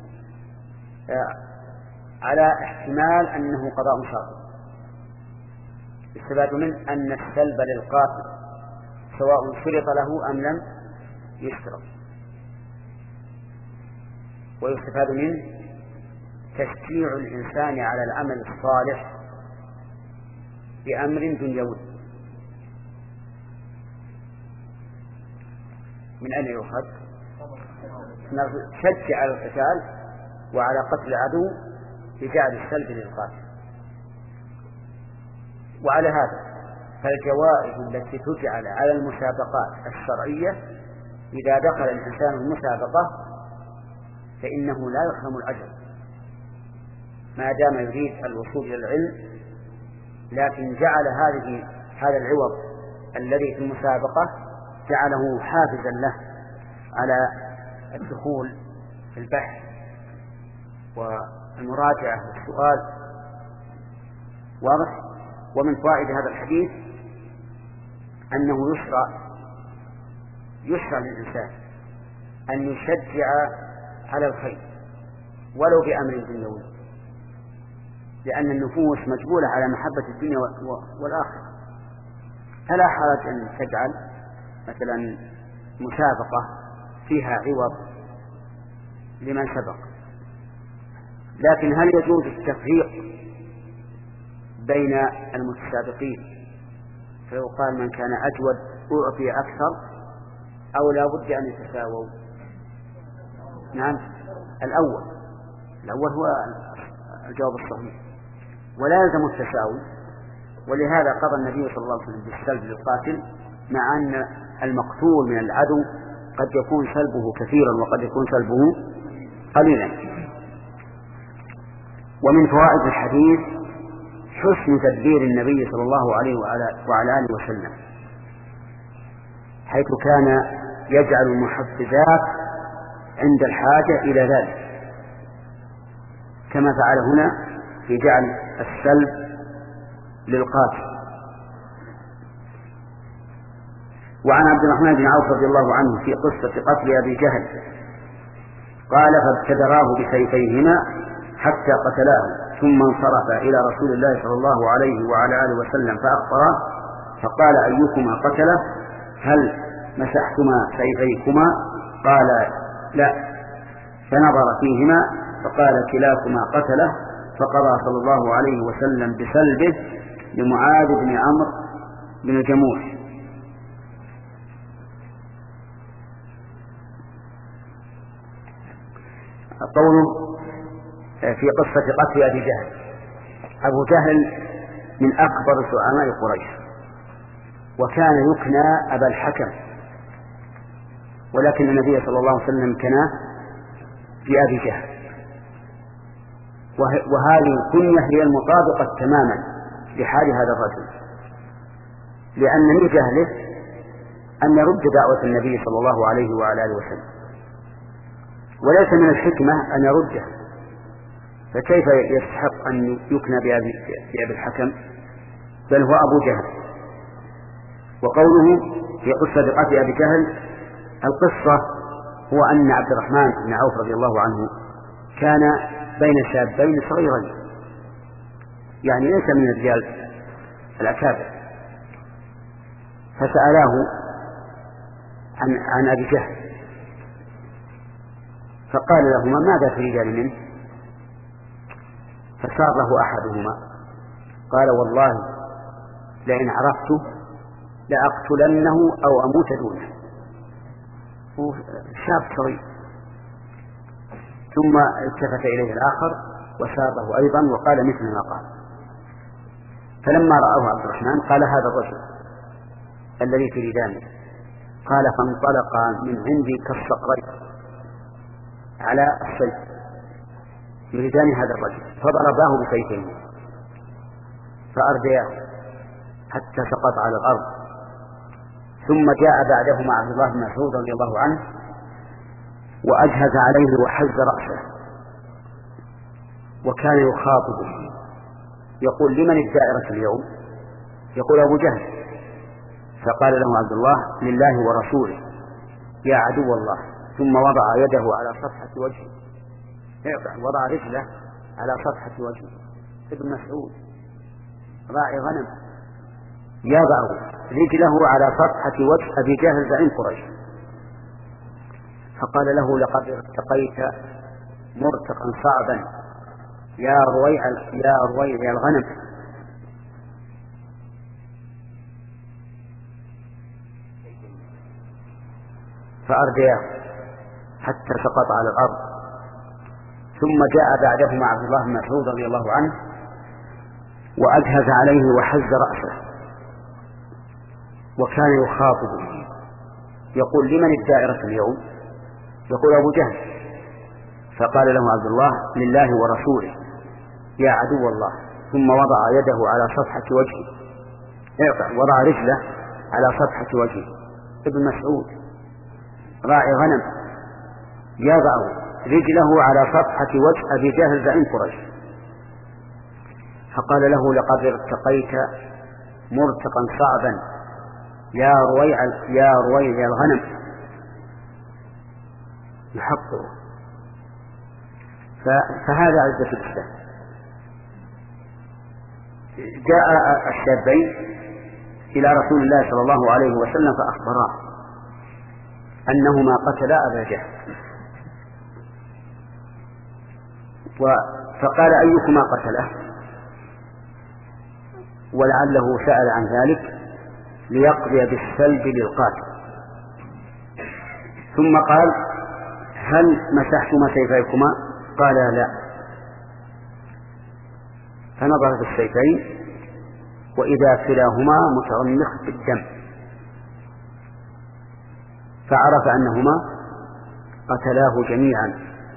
على احتمال أنه قضاء شرعي. يستفاد منه أن السلب للقاتل سواء شرط له أم لم يشترط. ويستفاد منه تشجيع الإنسان على العمل الصالح بأمر دنيوي. من أين يؤخذ؟ شجع على القتال وعلى قتل العدو بجعل السلب للقاتل. وعلى هذا فالجوائز التي تجعل على المسابقات الشرعية إذا دخل الإنسان المسابقة فإنه لا يحرم الأجر ما دام يريد الوصول إلى العلم، لكن جعل هذه هذا العوض الذي في المسابقة جعله حافزا له على الدخول في البحث والمراجعة والسؤال. واضح؟ ومن فوائد هذا الحديث أنه يشرع يشرع للإنسان أن يشجع على الخير ولو بأمر دنيوي، لأن النفوس مجبولة على محبة الدنيا والآخرة. فلا حرج أن تجعل مثلا مسابقة فيها عوض لمن سبق. لكن هل يجوز التفريق بين المتسابقين فيقال من كان أجود أعطي أكثر، أو لا بد أن يتساووا؟ نعم، الأول الأول هو الجواب الصحيح، ولا يلزم التساوي. ولهذا قضى النبي صلى الله عليه وسلم بالسلب للقاتل، مع أن المقتول من العدو قد يكون سلبه كثيرا وقد يكون سلبه قليلا. ومن فوائد الحديث حسن تدبير النبي صلى الله عليه وعلى آله وسلم، حيث كان يجعل المحفزات عند الحاجة إلى ذلك، كما فعل هنا في جعل السلب للقاتل. وعن عبد الرحمن بن عوف رضي الله عنه في قصة قتل أبي جهل قال: فابتدراه بسيفيهما حتى قتلاه، ثم انصرف إلى رسول الله صلى الله عليه وعلى آله وسلم فأخبره، فقال: أيكما قتله؟ هل مسحتما سيفيكما؟ قال: لا. فنظر فيهما فقال: كلاكما قتله. فقضى صلى الله عليه وسلم بسلبه لمعاذ بن عمرو بن الجموح. قوله في قصة قتل أبي جهل: أبو جهل من أكبر زعماء قريش، وكان يكنى أبا الحكم، ولكن النبي صلى الله عليه وسلم كناه بأبي جهل. وهذه الكنية هي المطابقة تماما لحال هذا الرجل، لأن من جهله أن يرد دعوة النبي صلى الله عليه وعلى آله وسلم، وليس من الحكمة أن يرده، فكيف يستحق أن يكنى بأبي, بأبي الحكم؟ بل هو أبو جهل. وقوله في قصة قتل أبي جهل، القصة هو أن عبد الرحمن بن عوف رضي الله عنه كان بين شابين صغيرين، يعني ليس من الرجال الأكابر، فسألاه عن, عن أبي جهل، فقال لهما: ماذا تريدان منه؟ فصار له أحدهما قال: والله لئن عرفته لأقتلنه أو أموت دونه. شاب صغير. ثم التفت إليه الآخر وسابه أيضا وقال مثل ما قال. فلما رآه عبد الرحمن قال هذا الرجل الذي تريدانه. قال فانطلقا من عندي كالصقرين على السيف يريدان هذا الرجل، فضرباه بسيفين فأردياه حتى سقط على الأرض. ثم جاء بعدهما عبد الله بن مسعود رضي الله عنه وأجهز عليه وحز رأسه وكان يخاطبه يقول لمن الدائرة اليوم؟ يقول أبو جهل. فقال له عبد الله لله ورسوله يا عدو الله. ثم وضع يده على صفحة وجهه، وضع رجله على صفحة وجهه. ابن مسعود راعي غنم يضع رجله على صفحة وجه أبي جهل زعيم قريش. فقال له لقد ارتقيت مرتقا صعبا يا رويع يا رويع الغنم. فأردياه حتى سقط على الأرض. ثم جاء بعدهما عبد الله بن مسعود رضي الله عنه وأجهز عليه وحز رأسه وكان يخاطبه يقول لمن الدائرة اليوم؟ يقول أبو جهل. فقال له عبد الله لله ورسوله يا عدو الله. ثم وضع يده على صفحة وجهه، وضع رجله على صفحة وجهه. ابن مسعود راعي غنم يضع رجله على صفحة وجه أبي جهل زعيم قريش. فقال له لقد ارتقيت مرتقا صعبا يا رويع يا رويع الغنم. يحقره. فهذا عزة الإسلام. جاء الشابين إلى رسول الله صلى الله عليه وسلم فأخبراه أنهما قتلا أبا جهل. فقال أيكما قتله؟ ولعله سأل عن ذلك ليقضي بالسلب للقاتل. ثم قال هل مسحتما سيفيكما؟ قال لا. فنظر في السيفين وإذا كلاهما مترمخ بالدم، فعرف أنهما قتلاه جميعا.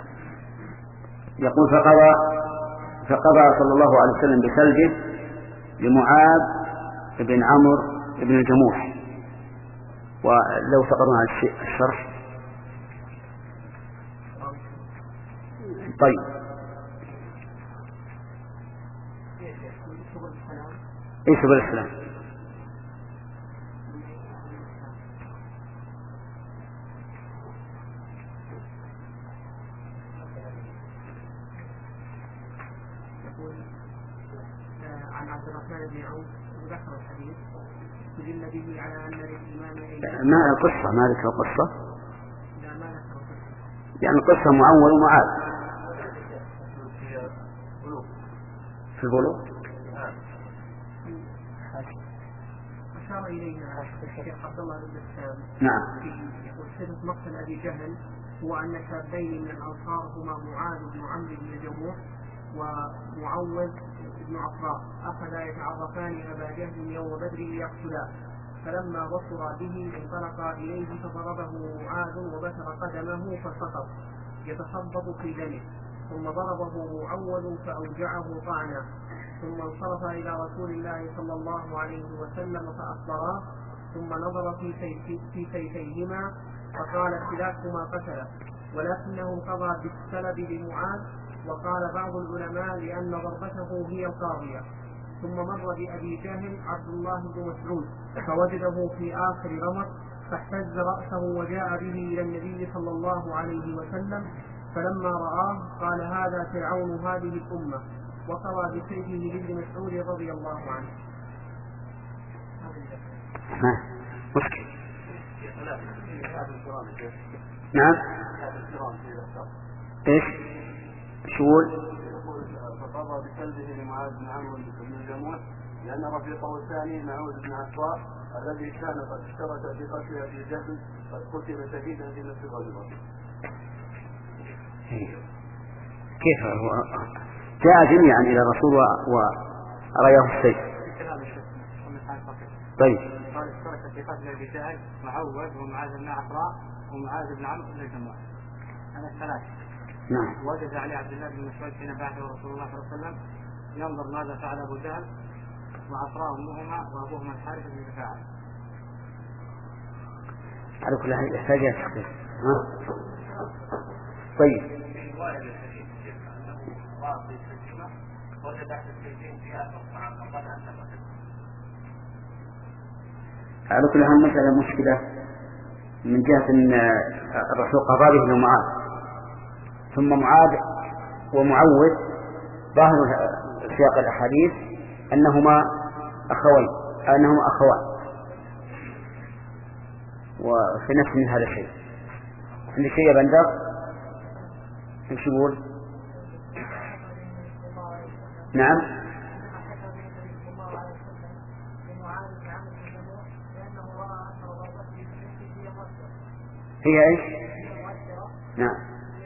يقول فقضى فقضى صلى الله عليه وسلم بسلبه لمعاذ بن عمرو بن الجموح. ولو تقرون على الشرح. طيب ايش سبل السلام؟ عن عبد الرحمن بن عوف ذكر الحديث يدل به على ان للامام ما القصه ما ذكر القصه؟ لا ما ذكر القصه يعني القصه معول ومعاد في البلوغ. أشار إلينا الشيخ عبد الله بن بسام نعم في صفة مقتل أبي جهل هو أن شابين من الأنصار هما معاذ بن عمرو بن الجموح ومعوذ بن عفراء أخذا يتعرفان أبا جهل يوم بدر ليقتلاه، فلما بصر به انطلقا إليه فضربه معاذ وبتر قدمه فسقط يتخبط في دمه، ثم ضربه معوذ فأوجعه طعنا، ثم انصرف إلى رسول الله صلى الله عليه وسلم فأخبراه، ثم نظر في سيف في سيفيهما فقال كلاكما قتله، ولكنه قضى بالسلب لمعاذ. وقال بعض العلماء لأن ضربته هي القاضية. ثم مر بأبي جهل عبد الله بن مسعود فوجده في آخر رمق فاحتز رأسه وجاء به إلى النبي صلى الله عليه وسلم، فلما رآه قال هذا فرعون هذه الأمة، وقضى بسيفه لابن مسعود رضي الله عنه. نعم ايش شول فقضى بسلبه لمعاذ بن عمرو بن الجموح لأن رفيقه الثاني معوذ بن عفراء الذي كان قد اشترك في قتل أبي جهل قد قتل شهيدا في نفس غزوة. كيف هو جاء جميعا إلى الرسول ورأيه السيف؟ طيب. قال اشترك في قتل أبي جهل معوذ ومعاذ بن عفراء ومعاذ بن عمرو بن الجموع. أنا الثلاثة. نعم. وجد علي عبد الله بن مسعود حين بعثه رسول الله صلى الله عليه وسلم ينظر ماذا فعل أبو جهل وعفراء أمهما وأبوهما الحارث بن رفاعة. على كل حال يحتاج إلى تحقيق. طيب. على كل حال مسألة مشكلة من جهة أن الرسول قضى به لمعاذ، ثم معاذ ومعوذ ظاهر سياق الأحاديث أنهما أخوين أنهما أخوان، وفي نفس من هذا الشيء. عندك شيء يا بندر؟ ايش يقول؟ نعم. هي ايش؟ نعم.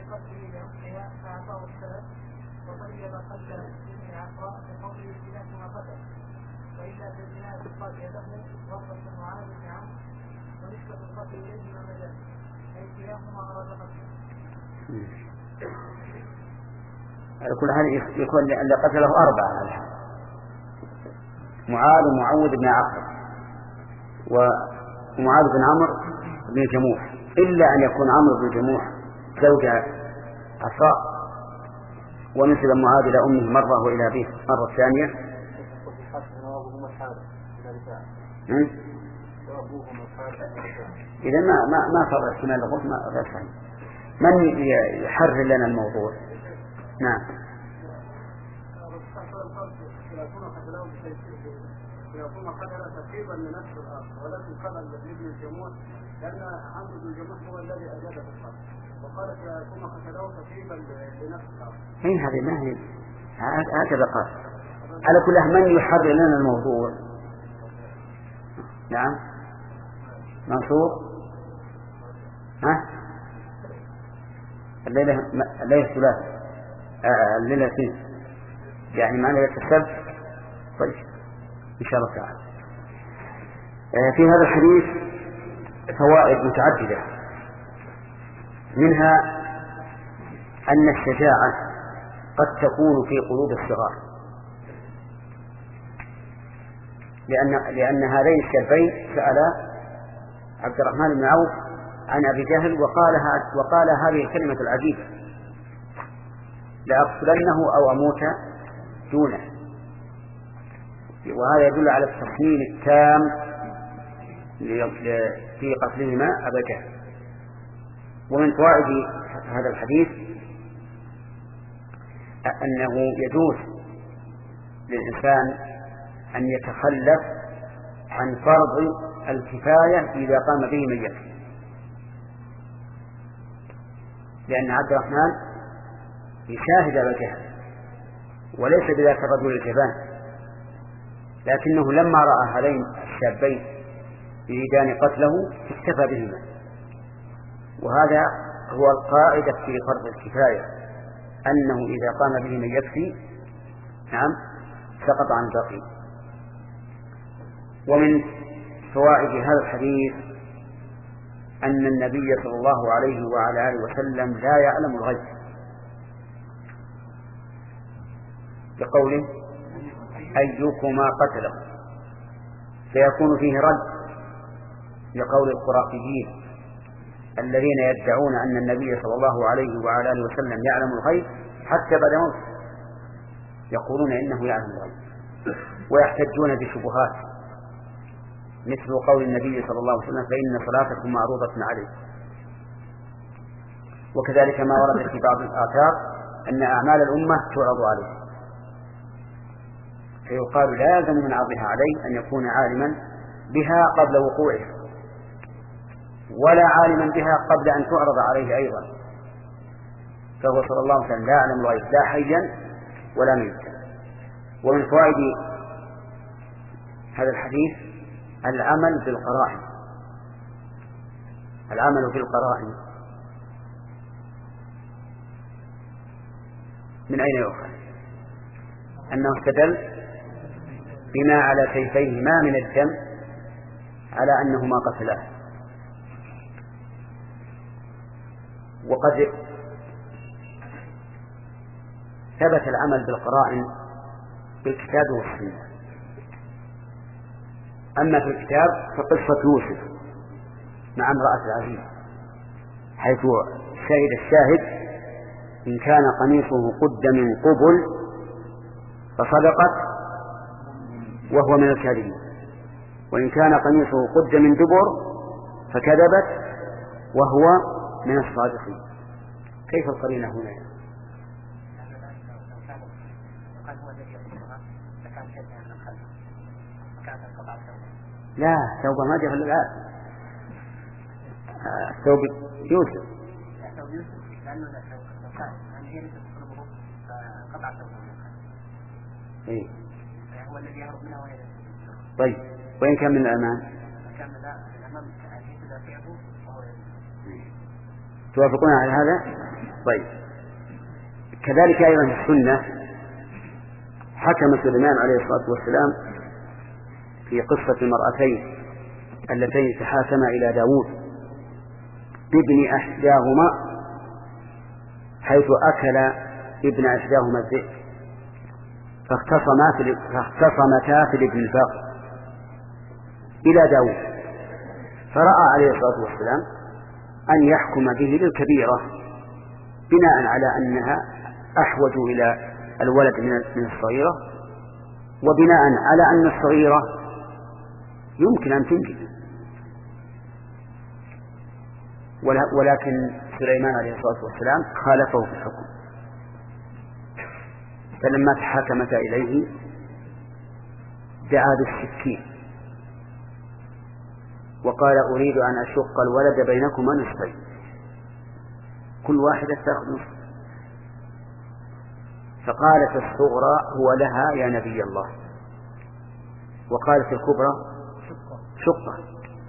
على كل حال يكون اللي قتله أربعة على الحال، معاذ ومعوذ بن عقرب ومعاذ بن عمرو بن جموح، إلا أن يكون عمرو بن جموح زوج عفراء ونسب معاذ إلى أمه مرة وإلى أبيه مرة ثانية. إذا ما ما ما صار احتمال الغرب ما غير صحيح. من يحرر لنا الموضوع؟ نعم. يكون قتل تقريبا لنفس الآخر، ولكن قتل لابن الجموع لأن عمرو بن الجموع هو الذي أجاد في القتل، وقالت يكون قتله تقريبا لنفس الآخر. أي هذه ما هي هكذا قال. على كل حال من يحرر لنا الموضوع؟ نعم. منصور. ها؟ الليلة الليلة الثلاثاء آه الليلة الاثنين يعني معنى ليلة السبت. طيب إن شاء الله تعالى. آه في هذا الحديث فوائد متعددة، منها أن الشجاعة قد تكون في قلوب الصغار، لأن لأن هذين الشابين سألا عبد الرحمن بن عوف عن أبي جهل وقال وقال هذه الكلمة العجيبة: لأقتلنه أو أموت دونه. وهذا يدل على التصميم التام في قتلهما أبا جهل. ومن فوائد هذا الحديث أنه يجوز للإنسان أن يتخلف عن فرض الكفاية إذا قام به من يكفي، لأن عبد الرحمن يشاهد أبا جهل وليس بذاك الرجل الجبان، لكنه لما رأى هذين الشابين يريدان قتله اكتفى بهما. وهذا هو القاعدة في فرض الكفاية، أنه إذا قام به من يكفي نعم سقط عن الباقي. ومن فوائد هذا الحديث أن النبي صلى الله عليه وعلى آله وسلم لا يعلم الغيب، بقوله أيكما قتله، فيكون فيه رد لقول الخرافيين الذين يدعون أن النبي صلى الله عليه وعلى آله وسلم يعلم الغيب حتى بعد موته، يقولون إنه يعلم الغيب ويحتجون بشبهات مثل قول النبي صلى الله عليه وسلم: فإن صلاتكم معروضة عليه. وكذلك ما ورد في بعض الآثار أن أعمال الأمة تعرض عليه، فيقال لازم من عرضها عليه أن يكون عالما بها قبل وقوعها، ولا عالما بها قبل أن تعرض عليه أيضا. فهو صلى الله عليه وسلم لا يعلم الغيب لا حيا ولا ميتا. ومن فوائد هذا الحديث العمل بالقرائن، العمل بالقرائن من أين يؤخذ؟ أنه استدل بما على سيفيه ما من الدم على أنهما قتلاه. وقد ثبت العمل بالقرائن بالكتاب والسنة. أما في الكتاب فقصة يوسف مع امرأة العزيز، حيث شهد الشاهد إن كان قميصه قد من قبل فصدقت وهو من الكاذبين، وإن كان قميصه قد من دبر فكذبت وهو من الصادقين. كيف القرينة هنا؟ لا، ثوب ما جاء الآن، ثوب يوسف. ثوب يوسف لأنه لا ثوب كان يعني هي ليست تقربه فقطع ثوبه. إيه. هو الذي يهرب منها وهي. طيب، وإن كان من الأمان؟ كان من الأمام يعني تدافعه وهو. توافقون على هذا؟ طيب. كذلك أيضا في السنة حكم سليمان عليه الصلاة والسلام في قصة المرأتين اللتين تحاكما إلى داود بابن أحداهما، حيث أكل ابن أحداهما الذئب فاختصمتا في الابن الباقي إلى داود، فرأى عليه الصلاة والسلام أن يحكم به للكبيرة بناء على أنها أحوج إلى الولد من الصغيرة، وبناء على أن الصغيرة يمكن أن تنجب. ولكن سليمان عليه الصلاة والسلام خالفه في الحكم، فلما تحاكمتا إليه دعا بالسكين وقال أريد أن أشق الولد بينكما نصفين، كل واحدة تأخذ نصف. فقالت الصغرى هو لها يا نبي الله، وقالت الكبرى شقة،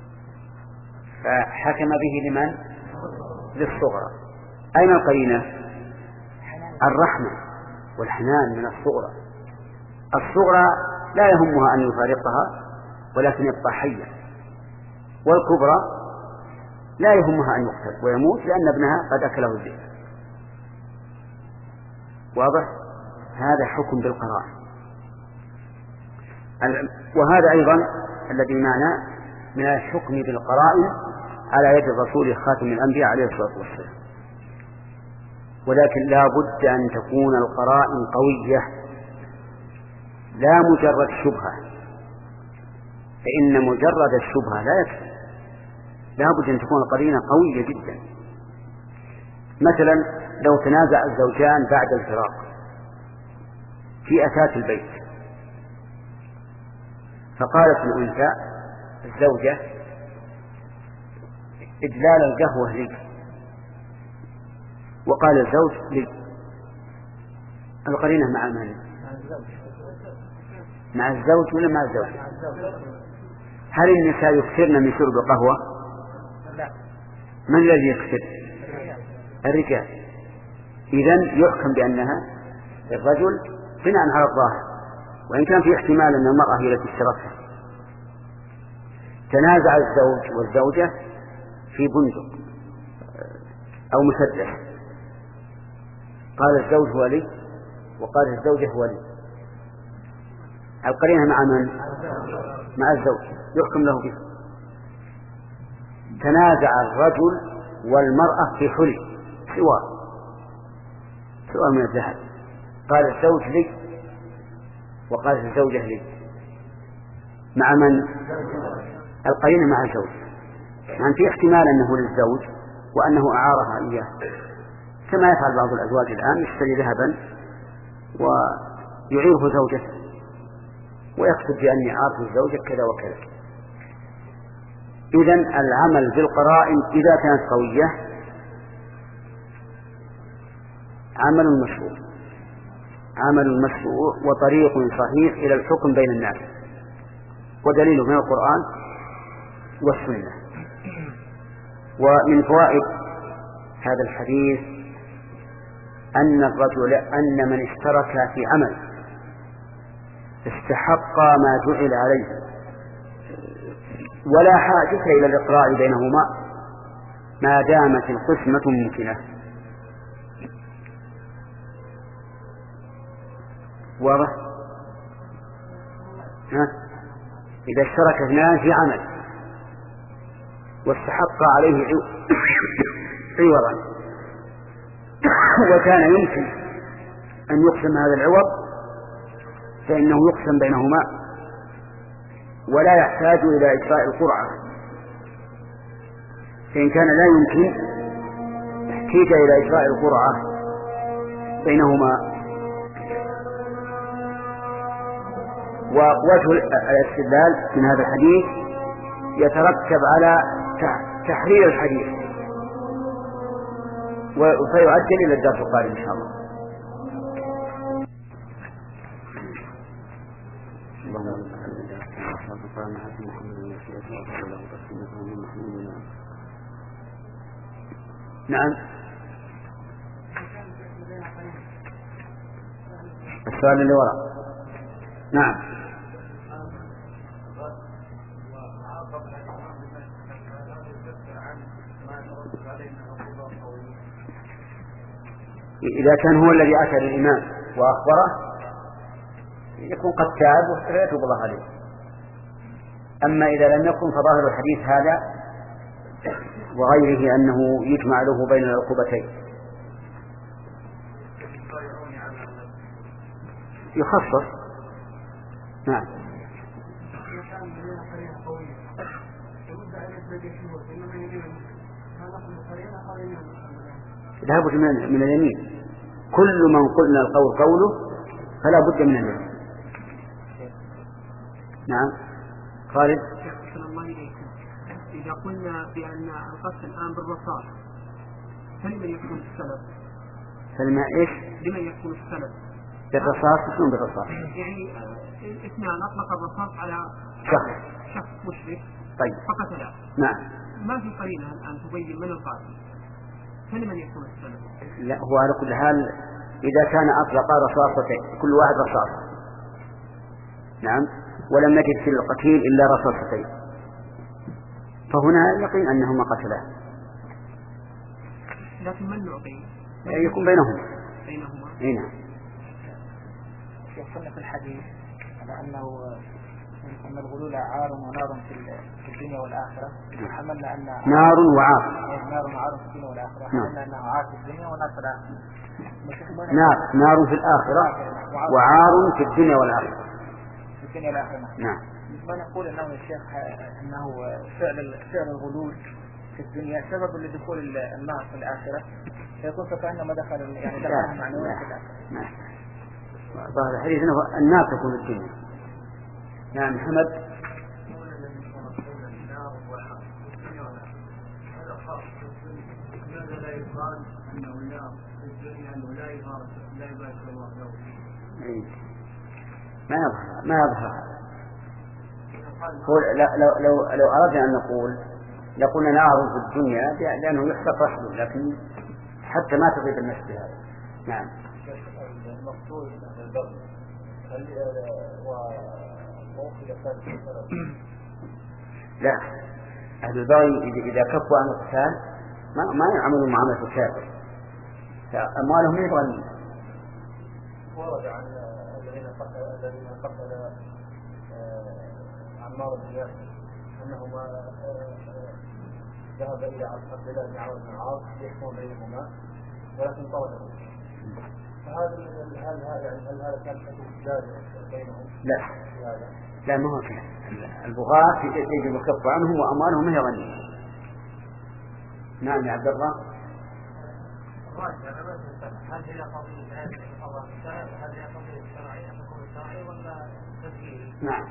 فحكم به لمن؟ للصغرى. أين القرينة؟ الرحمة والحنان من الصغرى. الصغرى لا يهمها أن يفارقها ولكن يبقى حيا، والكبرى لا يهمها أن يقتل ويموت لأن ابنها قد أكله الذئب. واضح؟ هذا حكم بالقرائن. وهذا أيضا الذي معنا من الحكم بالقرائن على يد الرسول خاتم الأنبياء عليه الصلاة والسلام. ولكن لا بد أن تكون القرائن قوية لا مجرد شبهة، فإن مجرد الشبهة لا يكفي، لا بد أن تكون القرينة قوية جدا. مثلا لو تنازع الزوجان بعد الفراق في أثاث البيت، فقالت الأنثى الزوجة إدلال القهوة لي، وقال الزوج لي، القرينة مع من؟ مع الزوج ولا مع الزوج؟ هل النساء يكثرن من شرب القهوة؟ من الذي يكثر؟ الرجال. إذن يحكم بأنها الرجل بناء على الظاهر، وإن كان في احتمال أن المرأة هي التي اشترتها. تنازع الزوج والزوجة في بندق أو مسدس، قال الزوج هو لي وقال الزوجة هو لي، القرينة مع من؟ مع الزوج، يحكم له به. تنازع الرجل والمرأة في حلي سواء سواء من الذهب، قال الزوج لي وقال الزوجة لي، مع من؟ القرينة مع الزوج، يعني في احتمال أنه للزوج وأنه أعارها إياه، كما يفعل بعض الأزواج الآن، يشتري ذهبا ويعيره زوجته ويقصد بأني أعطي الزوجة كذا وكذا. إذن العمل بالقرائن إذا كانت قوية عمل مشروع، عمل مشروع وطريق صحيح إلى الحكم بين الناس، ودليله من القرآن والسنة. ومن فوائد هذا الحديث أن الرجل أن من اشترك في عمل استحق ما جعل عليه، ولا حاجة إلى الإقراء بينهما ما دامت القسمة ممكنة. واضح؟ إذا اشترك اثنان في عمل واستحق عليه عوضا وكان يمكن أن يقسم هذا العوض فإنه يقسم بينهما ولا يحتاج إلى إجراء القرعة. فإن كان لا يمكن احتاج إلى إجراء القرعة بينهما. ووجه الاستدلال من هذا الحديث يترتب على تحرير الحديث وسيؤجل إلى الدرس القادم إن شاء الله. نعم. السؤال اللي وراء. نعم. إذا كان هو الذي أتى للإمام وأخبره يكون قد تاب ويتوب الله عليه. أما إذا لم يكن فظاهر الحديث هذا وغيره أنه يجمع له بين العقوبتين يخصص. نعم. لابد من اليمين. كل من قلنا القول قوله فلا بد من اليمين. نعم. خالد. إذا قلنا بأن القتل الآن بالرصاص فلمن يكون السبب؟ فلما إيش؟ لمن يكون السبب؟ بالرصاص. شنو بالرصاص؟ يعني اثنان أطلق الرصاص على شخص شخص مشرك طيب فقتله. نعم. ما في قرينة الآن تبين من القاتل، فلمن يكون السبب؟ لا، هو على كل حال إذا كان أطلق رصاصتين كل واحد رصاصة نعم ولم نجد في القتيل إلا رصاصتين فهنا يقين أنهما قتلاه. لكن من نعطي؟ يكون بينهم بينهما. اي نعم. يقولنا في الحديث على أنه أن الغلول عار ونار في الدنيا والآخرة. حملنا أن نار وعار نار وعار في الدنيا والآخرة. حملنا أنه عار في الدنيا ونار في الآخرة. نار نار في الآخرة وعار في الدنيا والآخرة. في الدنيا والآخرة. نعم. ما نقول أنه يا شيخ أنه فعل فعل الغلول في الدنيا سبب لدخول النار في الآخرة فيكون فكأنما دخل يعني دخل معنويا في الآخرة. نعم. ظاهر الحديث أنه النار تكون الدنيا. نعم. محمد. لماذا لا يقال أنه النار في الدنيا أنه لا يبارك لا يبارك الله له؟ ما يظهر ما يظهر هذا. لو لو لو أردنا أن نقول لقلنا نار في الدنيا لأنه يحتق رحمه لكن حتى ما تضيف النفس بهذا. نعم. المقصود من البغي هل وموقف لا، أهل البغي إذا كفوا عن القتال ما ما يعملون معاملة الكافر فأموالهم يغني. ورد عن الذين قتل الذين قتل عمار بن ياسر أنهما ذهب إلى عبد الله بن عمرو بن العاص يحكم بينهما ولكن طردوا. فهذا هل هذا يعني هل هذا كان حكم جاري بينهم؟ لا لا ما هو كذا. البغاة يجب الكف عنهم وأموالهم هي غنيمة. نعم يا عبد الله. هل هي قضية الله الشرعي هل هي قضية شرعية حكم الشرعي ولا تسجيل؟ نعم.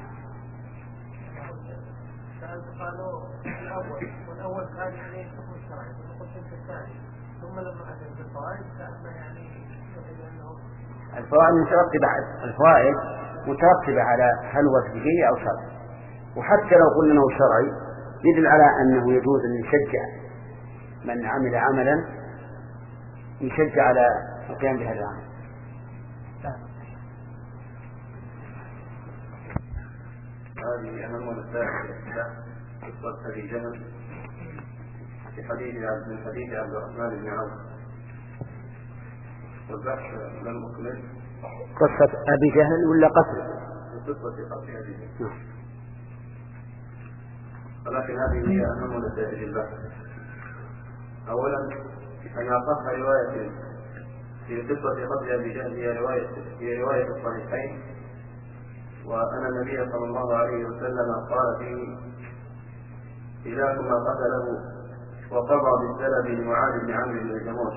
قالوا الأول والأول كان يعني حكم الشرعي ثم قلت في الثاني ثم لما أتيت بالفوائد كأنه يعني أنه الفوائد مترتبة الفوائد مترتبة على هل هو تسجيلي أو شرعي. وحتى لو قلنا أنه شرعي يدل على أنه يجوز أن يشجع من عمل عملا يشجع على القيام بهذا العمل. هذه أهم مسائل قصة أبي جهل في حديث من حديث عبد الرحمن بن عوف، والبحث لم أكمل. قصة أبي جهل ولا قتل؟ قصة قتل أبي جهل، ولكن هذه هي أهم نتائج البحث. أولا أن أصح رواية في قصة قتل أبي جهل هي رواية هي رواية الصحيحين، وأن النبي صلى الله عليه وسلم قال فيه: إلهكما قتله وقضى بالسلب لمعاذ بن عمرو بن الجموح.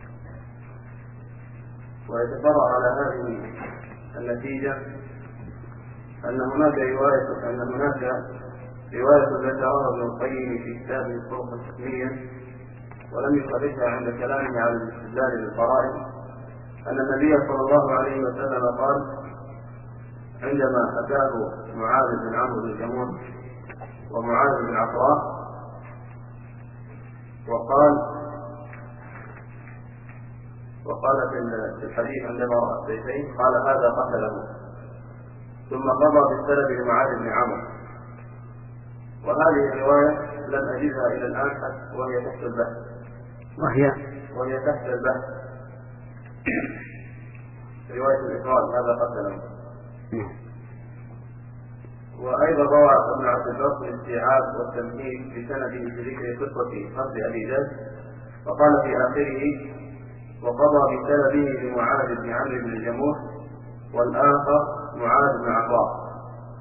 ويتفرع على هذه النتيجة أن هناك رواية أن هناك رواية ذكرها ابن القيم في كتابه الطرق الحكمية ولم يخرجها عند كلامه على الاستدلال بالفرائض، أن النبي صلى الله عليه وسلم قال عندما أتاه معاذ بن عمرو بن الجموح ومعاذ بن عفراء وقال وقال في الحديث عندما رأى السيفين قال: هذا قتله، ثم قضى بالسلب لمعاذ بن عمرو. وهذه الرواية لم أجدها إلى الآن حتى وهي تحت البحث وهي وهي تحت البحث رواية الإقرار: هذا قتله. وأيضا روى ابن عبد البر الاستيعاب والتمهيد بسنده في ذكر قصة قتل أبي جهل، وقال في آخره: وقضى بسلبه لمعاذ بن عمرو بن الجموح، والآخر معاذ بن عفراء.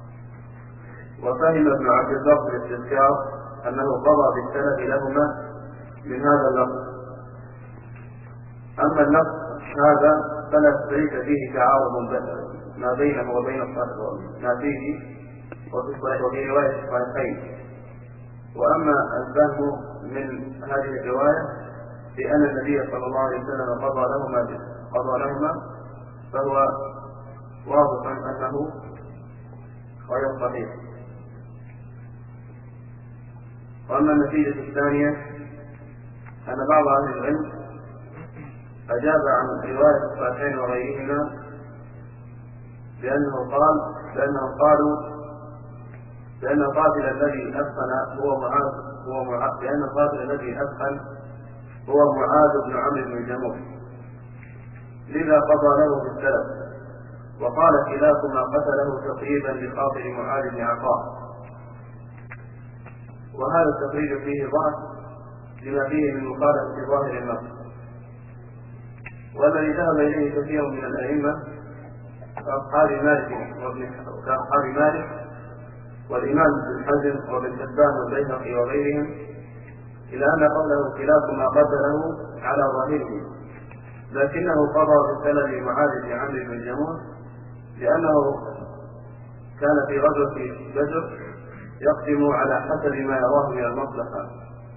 وفهم ابن عبد البر الاستذكار أنه قضى بالسلب لهما من هذا اللفظ. أما اللفظ هذا فلا ليس فيه تعارض ما بينه وبين الصحيح ما فيه وفي رواية الصحيحين. وأما الفهم من هذه الرواية بأن النبي صلى الله عليه وسلم قضى لهما قضى لهما فهو واضح أنه غير صحيح. وأما النتيجة الثانية أن بعض أهل العلم أجاب عن رواية الصحيحين وغيرهما بأنه قال بأنهم قالوا لأن القاتل الذي أثخن هو معاذ هو معاذ لأن القاتل الذي أثخن هو معاذ بن عمرو بن الجموح، لذا قضى له بالسلب. وقال: كلاكما قتله تقريبا لخاطر معاذ بن عفراء. وهذا التقرير فيه ضعف لما فيه من مخالفة ظاهر النص، والذي ذهب إليه كثير من الأئمة كأصحاب مالك كأصحاب مالك والإمام ابن حزم وابن حبان والبيهقي وغيرهم، إلى أن قوله كلاكما قتله على ظاهره، لكنه قضى بالسلب معاذ بن عمرو بن الجموح لأنه كان في غزوة بدر يقدم على حسب ما يراه من المصلحة.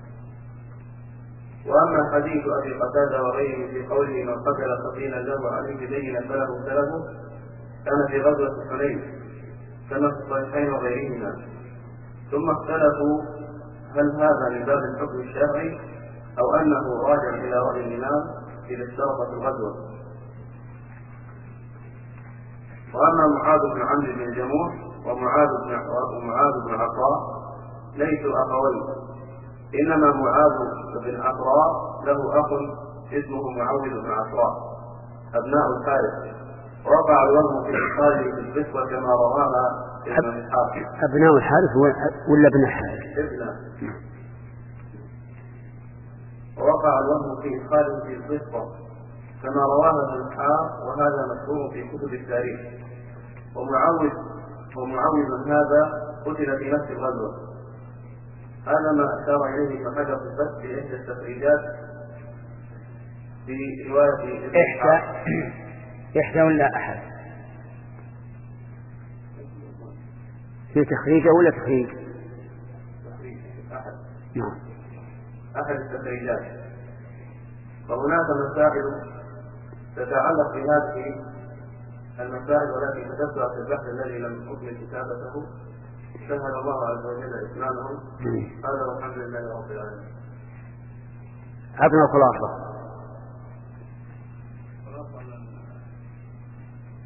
وأما حديث أبي قتادة وغيره في قوله: من قتل قتيلا له عليه بين فله سلبه، كان في غزوة حنين كما في الصحيحين وغيرهما. ثم اختلفوا هل هذا من باب الحكم الشرعي أو أنه راجع إلى رأي الإمام إذا اشترط في الغزوة. وأما معاذ بن عمرو بن الجموح ومعاذ بن ومعاذ بن عفراء ليسوا أخوين، إنما معاذ بن عفراء له أخ اسمه معوذ بن عفراء أبناء الحارث، وقع الوهم في إدخاله في القصة كما رواها ابن إسحاق. أبناء الحارث ولا ابن الحارث؟ ابناء. ووقع الوهم في إدخاله في القصة كما رواها ابن إسحاق، وهذا مشهور في كتب التاريخ. ومعوذ ومعوذ هذا قتل في نفس الغزوة. هذا ما أشار إليه ابن حجر في الفتح في إحدى التخريجات في رواية إحدى إحدى ولا أحد؟ في تخريجه ولا تخريج؟ تخريج أحد. نعم. أحد التخريجات. فهناك مسائل تتعلق بهذه المسائل والتي كتبتها في البحث الذي لم أكمل كتابته، سهل الله عز وجل إتمامه. هذا والحمد لله رب العالمين. أبنى الخلاصة.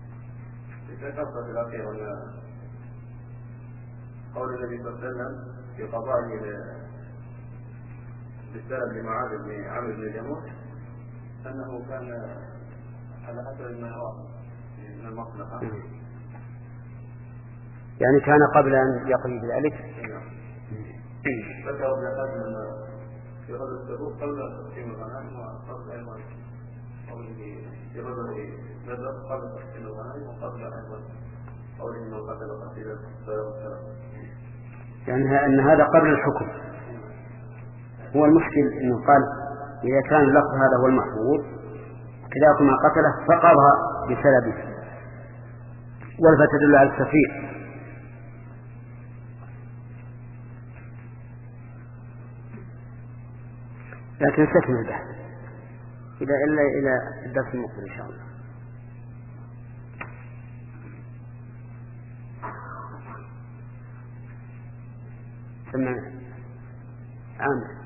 في القصة الأخيرة قول النبي صلى الله عليه وسلم: في قضائه بالسلب لمعاذ بن عمرو بن الجموح أنه كان على حسب ما يراه من المصلحة، يعني كان قبل أن يقضي بذلك. ذكر ابن حزم في غزوة تبوك قبل تقسيم الغنائم وقبل أيضا قوله في غزوة بدر قبل تقسيم الغنائم وقبل أيضا قوله إنه قتل قتيلا فيغفر. يعني أن هذا قبل الحكم. هو المشكل أنه قال إذا كان اللفظ هذا هو المحفوظ كلاكما قتله فقضى بسلبه، والفة تدل على التفريق. لكن سكن البحث إلى إلا إلى الدرس المقبل إن شاء الله. سمعنا عامل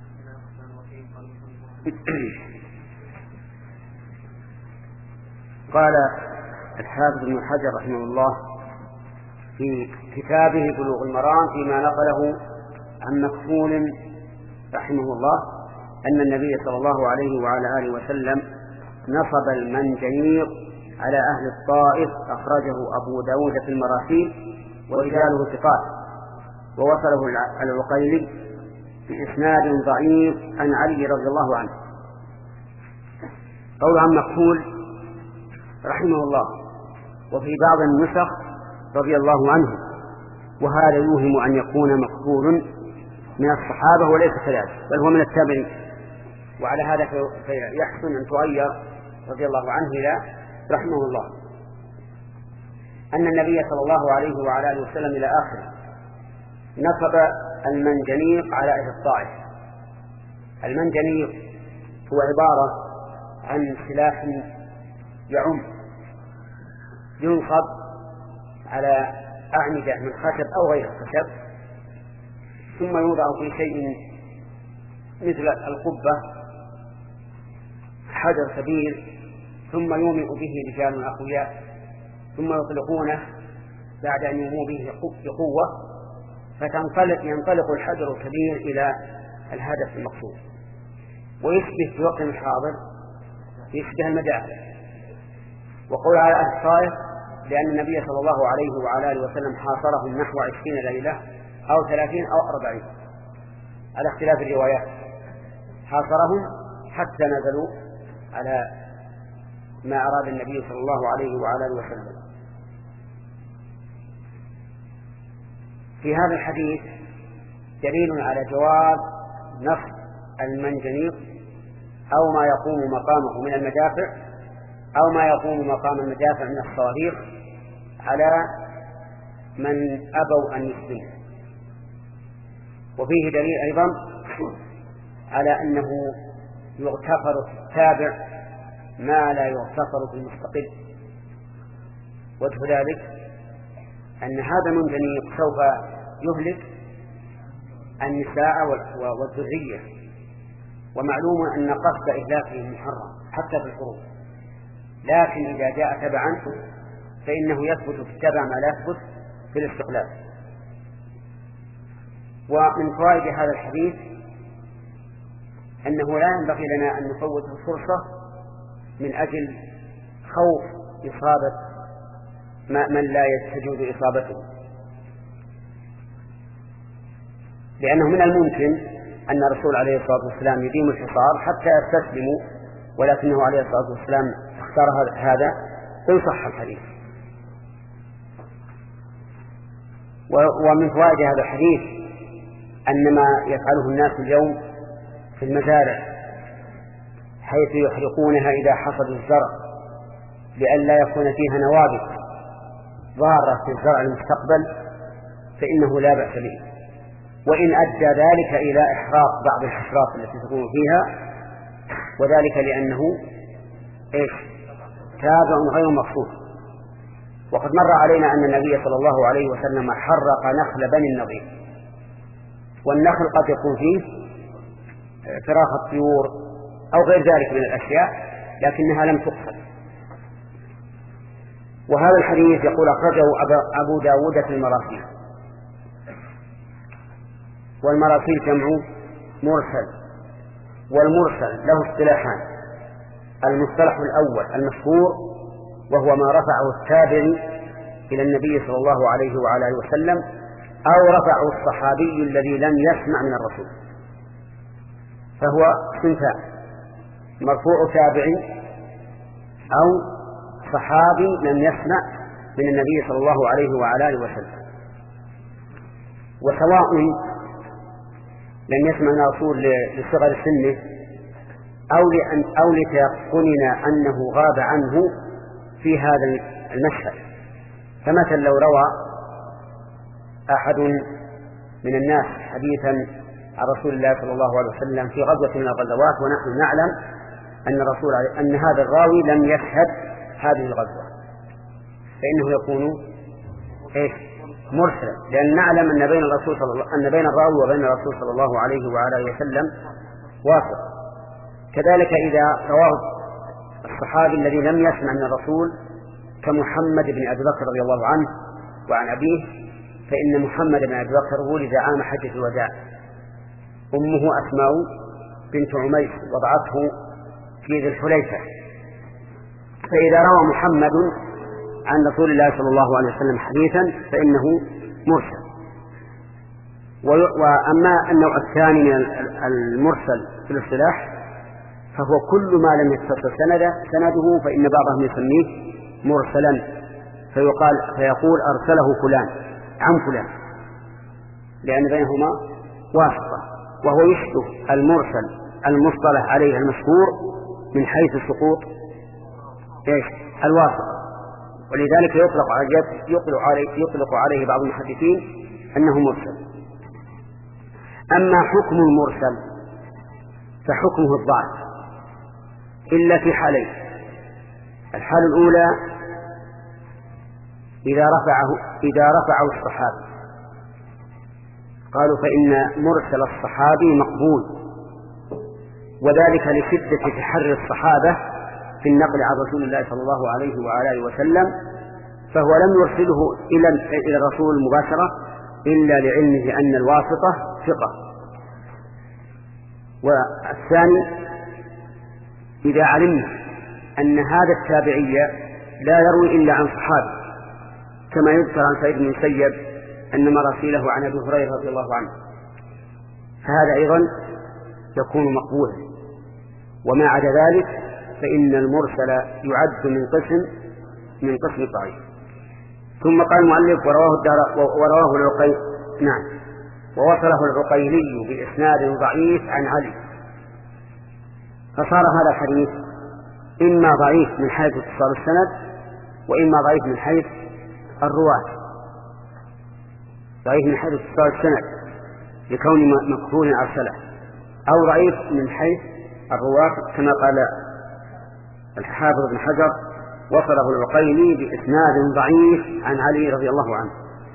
قال الحافظ ابن حجر رحمه الله في كتابه بلوغ المرام فيما نقله عن مكحول رحمه الله أن النبي صلى الله عليه وعلى آله وسلم نصب المنجنيق على أهل الطائف، أخرجه أبو داود في المراسيل ورجاله ثقات، ووصله العقيلي بإسناد ضعيف عن علي رضي الله عنه. قول عن مكحول رحمه الله وفي بعض النسخ رضي الله عنه، وهذا يوهم أن يكون مكحول من الصحابة وليس كذلك بل هو من التابعين، وعلى هذا فيحسن أن تغير رضي الله عنه إلى رحمه الله. أن النبي صلى الله عليه وعلى آله وسلم إلى آخره نصب المنجنيق على أهل الطائف. المنجنيق هو عبارة عن سلاح يعم ينصب على أعمدة من خشب أو غير الخشب، ثم يوضع في شيء مثل القبة حجر كبير، ثم يومئ به رجال أقوياء، ثم يطلقونه بعد أن يوموا به بقوة، فتنطلق ينطلق الحجر الكبير إلى الهدف المقصود، ويشبه في وقت الحاضر يشبه المدافع. وقول على أهل الطائف لأن النبي صلى الله عليه وعلى آله وسلم حاصرهم نحو عشرين ليلة أو ثلاثين أو أربعين على اختلاف الروايات، حاصرهم حتى نزلوا على ما أراد النبي صلى الله عليه وعلى آله وسلم. في هذا الحديث دليل على جواز نصب المنجنيق أو ما يقوم مقامه من المدافع أو ما يقوم مقام المدافع من الصواريخ على من أبوا أن يسلموا. وفيه دليل أيضا على أنه يغتفر في التابع ما لا يغتفر في المستقل. وجه ذلك أن هذا المنجنيق سوف يهلك النساء والذرية، ومعلوم أن قصد إهلاكهم محرم حتى في الحروب، لكن إذا جاء تبعا فإنه يثبت في التبع ما لا يثبت في الاستقلال. ومن فوائد هذا الحديث أنه لا ينبغي لنا أن نفوت الفرصة من أجل خوف إصابة من لا يستجوز إصابته، لأنه من الممكن أن الرسول عليه الصلاة والسلام يديم الحصار حتى يستسلموا، ولكنه عليه الصلاة والسلام اختار هذا إن صح الحديث. ومن فوائد هذا الحديث أن ما يفعله الناس اليوم في المزارع حيث يحرقونها إذا حصدوا الزرع لئلا يكون فيها نوابت ضارة في الزرع المستقبل فإنه لا بأس به، وإن أدى ذلك إلى إحراق بعض الحشرات التي تكون فيها، وذلك لأنه إيش؟ تابع غير مقصود. وقد مر علينا أن النبي صلى الله عليه وسلم حرق نخل بني النضير، والنخل قد يكون فيه فراخ الطيور أو غير ذلك من الأشياء لكنها لم تقصد. وهذا الحديث يقول أخرجه أبو داود في المراسيل. والمراسيل جمع مرسل. والمرسل له اصطلاحان: المصطلح الأول المشهور وهو ما رفعه التابعي إلى النبي صلى الله عليه وعلى آله وسلم أو رفعه الصحابي الذي لم يسمع من الرسول، فهو صنفان: مرفوع تابعي أو صحابي لم يسمع من النبي صلى الله عليه وعلى آله وسلم. وسواء لم يسمع من الرسول لصغر سنه أو لأن أو لتيقننا أنه غاب عنه في هذا المشهد. فمثلا لو روى أحد من الناس حديثا عن رسول الله صلى الله عليه وسلم في غزوة من الغزوات ونحن نعلم أن الرسول أن هذا الراوي لم يشهد هذه الغزوة، فإنه يكون إيش؟ مرسلا، لأن نعلم أن بين الرسول صلى الله أن بين الراوي وبين الرسول صلى الله عليه وعلى آله وسلم واسطة. كذلك إذا رواه الصحابي الذي لم يسمع من الرسول كمحمد بن أبي بكر رضي الله عنه وعن أبيه، فإن محمد بن أبي بكر ولد عام حجة الوداع، أمه أسماء بنت عميس وضعته في ذي الحليفة. فإذا روى محمد عن رسول الله صلى الله عليه وسلم حديثا فإنه مرسل. وأما النوع الثاني من المرسل في الاصطلاح فهو كل ما لم يتصل سنده سنده فإن بعضهم يسميه مرسلا، فيقال فيقول أرسله فلان عن فلان، لأن بينهما واسطة، وهو يشبه المرسل المصطلح عليه المشهور من حيث سقوط إيش؟ الواسطة. ولذلك يطلق عليه يطلق عليه يطلق عليه بعض المحدثين أنه مرسل. أما حكم المرسل فحكمه الضعف إلا في حالين: الحالة الأولى إذا رفعه إذا رفعه الصحابي، قالوا فإن مرسل الصحابي مقبول، وذلك لشدة تحري الصحابة في النقل عن رسول الله صلى الله عليه وعلى آله وسلم، فهو لم يرسله إلى إلى الرسول مباشرة إلا لعلمه أن الواسطة ثقة. والثاني إذا علمنا أن هذا التابعي لا يروي إلا عن صحابي، كما يذكر عن سعيد بن المسيب أن مراسيله عن أبي هريرة رضي الله عنه، فهذا أيضا يكون مقبولا. وما عدا ذلك فإن المرسل يعد من قسم من قسم الضعيف. ثم قال المؤلف ورواه الدار ورواه العقيل نعم ووصله العقيلي بإسناد ضعيف عن علي، فصار هذا الحديث إما ضعيف من حيث اتصال السند وإما ضعيف من حيث الرواة. ضعيف من حيث اتصال السند لكون مكهول أرسله، أو ضعيف من حيث الرواة كما قال الحافظ ابن حجر وصله العقيلي بإسناد ضعيف عن علي رضي الله عنه.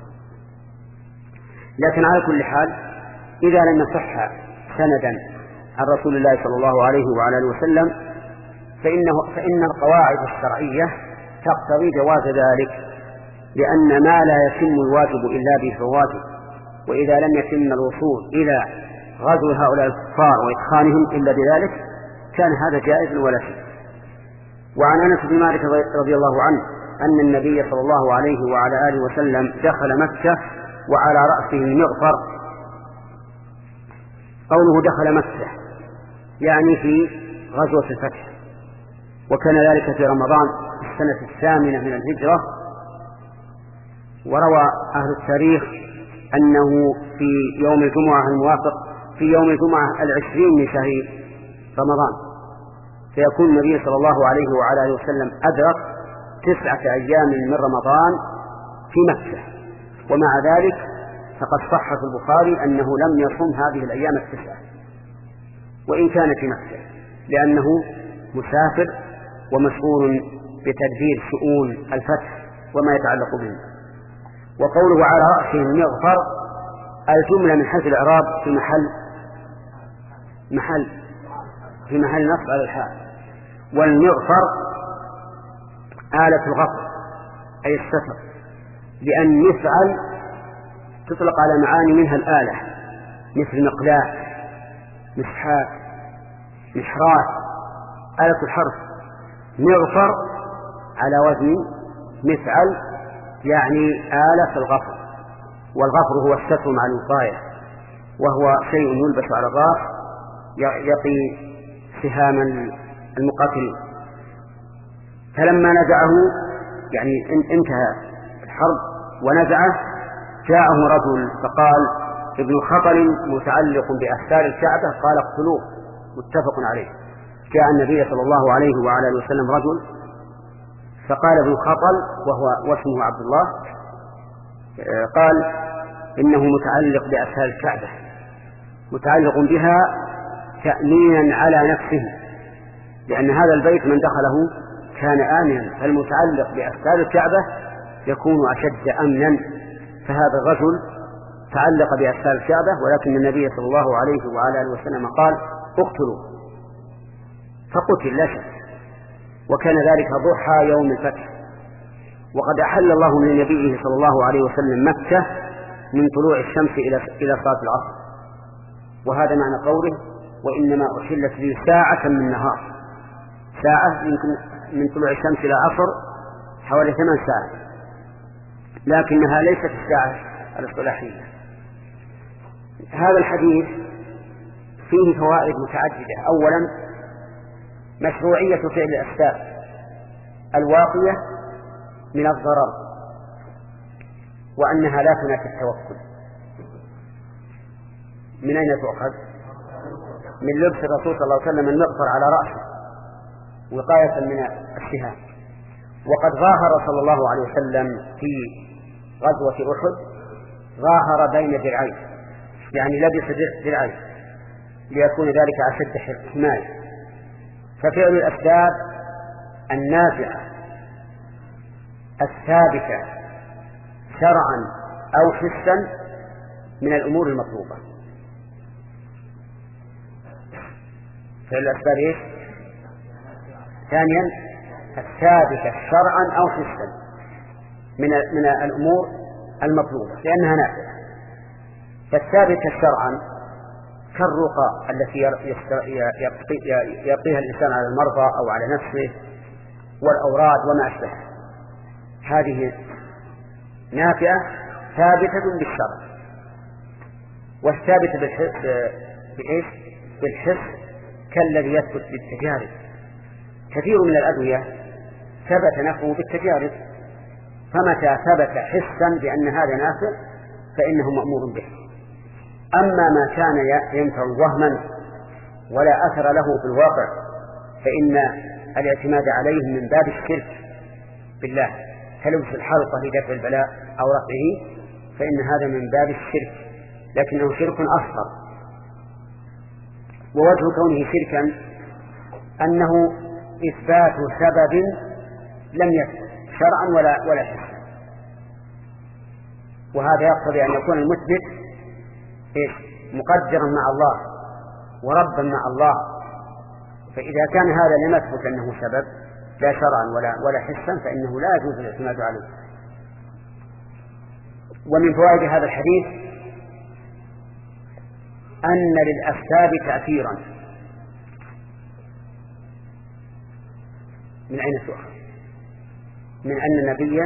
لكن على كل حال إذا لم يصح سندا عن رسول الله صلى الله عليه وعلى آله وسلم فإنه فإن القواعد الشرعية تقتضي جواز ذلك، لأن ما لا يتم الواجب إلا به فهو واجب، وإذا لم يتم الوصول إلى غزو هؤلاء الكفار وإدخالهم إلا بذلك كان هذا جائز ولا شيء. وعن أنس بن مالك رضي الله عنه أن النبي صلى الله عليه وعلى آله وسلم دخل مكة وعلى رأسه المغفر. قوله دخل مكة يعني في غزوة الفتح، وكان ذلك في رمضان في السنة الثامنة من الهجرة. وروى أهل التاريخ أنه في يوم الجمعة الموافق في يوم الجمعة العشرين من شهر رمضان، فيكون النبي صلى الله عليه وعلى آله وسلم أدرك تسعة أيام من رمضان في مكة. ومع ذلك فقد صح في البخاري أنه لم يصم هذه الأيام التسعة وإن كان في مكة، لأنه مسافر ومشغول بتدبير شؤون الفتح وما يتعلق به. وقوله على رأسه المغفر الجملة من حيث الإعراب في محل محل في محل نصب على الحال، والمغفر آلة الغفر أي الستر، لأن يفعل تطلق على معاني منها الآلة مثل مقلاة، مسحات، محراث، آلة الحرث. مغفر على وزن مفعل، يعني آلة الغفر، والغفر هو الستر مع الوقاية، وهو شيء يلبس على الرأس يقي سهام المقاتلين. فلما نزعه يعني انتهى الحرب ونزعه جاءه رجل فقال ابن خطل متعلق بأستار الكعبة، قال اقتلوه، متفق عليه. جاء النبي صلى الله عليه وعلى اله وسلم رجل فقال ابن خطل وهو واسمه عبد الله، قال إنه متعلق بأستار الكعبة، متعلق بها تأمينا على نفسه، لأن هذا البيت من دخله كان آمنا، فالمتعلق بأستار الكعبة يكون أشد أمنا. فهذا الرجل تعلق بأستار الكعبة، ولكن النبي صلى الله عليه وعلى آله وسلم قال اقتلوا، فقتل لا شك. وكان ذلك ضحى يوم الفتح، وقد أحل الله من نبيه صلى الله عليه وسلم مكة من طلوع الشمس إلى إلى صلاة العصر، وهذا معنى قوله وإنما أحلت لي ساعة من نهار. ساعة يمكن من طلوع الشمس إلى عصر حوالي ثمان ساعات، لكنها ليست الساعة الاصطلاحية. هذا الحديث فيه فوائد متعددة. أولا مشروعية فعل الأسباب الواقية من الضرر، وأنها لا تنافي التوكل. من أين تؤخذ؟ من لبس الرسول صلى الله عليه وسلم المغفر على رأسه وقاية من السهام. وقد ظاهر صلى الله عليه وسلم في غزوة أحد، ظاهر بين درعين، يعني لبس درعين ليكون ذلك أشد حماية. ففعل الأسباب النافعة الثابتة شرعا أو حسا من الأمور المطلوبة. فعل الأسباب إيش؟ ثانيا الثابتة شرعا أو حسا من من الأمور المطلوبة لأنها نافعة. فالثابتة شرعا كالرقى التي يرقيها الإنسان على المرضى أو على نفسه والأوراد وما أشبه، هذه نافعة ثابتة بالشرع. والثابتة بالحس بالحس كالذي يثبت بالتجارب. كثير من الأدوية ثبت نفعه بالتجارب، فمتى ثبت حسا بأن هذا نافع فإنه مأمور به. أما ما كان ينفع وهما ولا أثر له في الواقع فإن الاعتماد عليه من باب الشرك بالله، كلبس الحلقة لدفع البلاء أو رفعه، فإن هذا من باب الشرك، لكنه شرك أصغر. ووجه كونه شركا أنه إثبات سبب لم يثبت شرعا ولا ولا حسا، وهذا يقتضي أن يكون المثبت إيش؟ مقدرا مع الله وربا مع الله. فإذا كان هذا لم يثبت أنه سبب لا شرعا ولا ولا حسا فإنه لا يجوز الاعتماد عليه. ومن فوائد هذا الحديث أن للأسباب تأثيرا. من أين تؤخذ؟ من أن النبي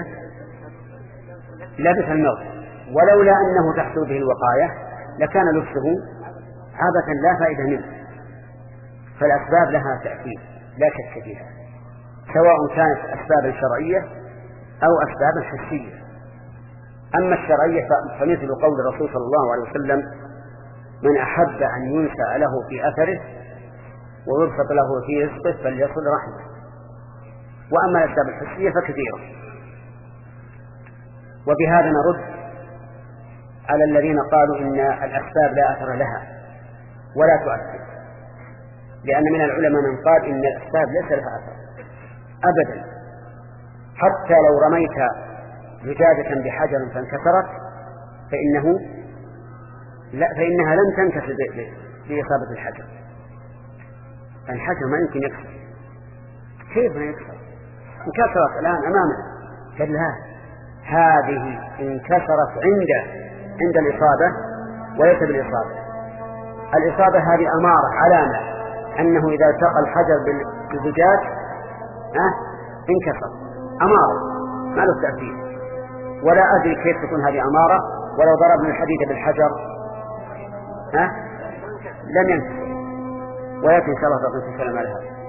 لبس الموت، ولولا أنه تحصل به الوقاية لكان لبسه عبثا لا فائدة منه. فالأسباب لها تأثير لا شك فيها، سواء كانت أسبابا شرعية أو أسبابا حسية. أما الشرعية فمثل قول الرسول صلى الله عليه وسلم من أحب أن ينسأ له في أثره ويبسط له في رزقه فليصل رحمه. وأما الأسباب الحسية فكثيرة. وبهذا نرد على الذين قالوا إن الأسباب لا أثر لها ولا تؤثر، لأن من العلماء من قال إن الأسباب ليس لها أثر أبدا، حتى لو رميت زجاجة بحجر فانكسرت فإنه لا فإنها لن تنكسر بإصابة الحجر. الحجر ما يمكن يكسر، كيف ما يكسر؟ انكسرت الآن أمامنا، كلا هذه انكسرت عنده عند الإصابة وليس بالإصابة، الإصابة هذه أمارة علامة أنه إذا التقى الحجر بالزجاج أه انكسر، أمارة ما له تأثير. ولا أدري كيف تكون هذه أمارة، ولو ضربنا الحديد بالحجر أه لم ينكسر. ولكن إن شاء الله تقول الكلام على هذا.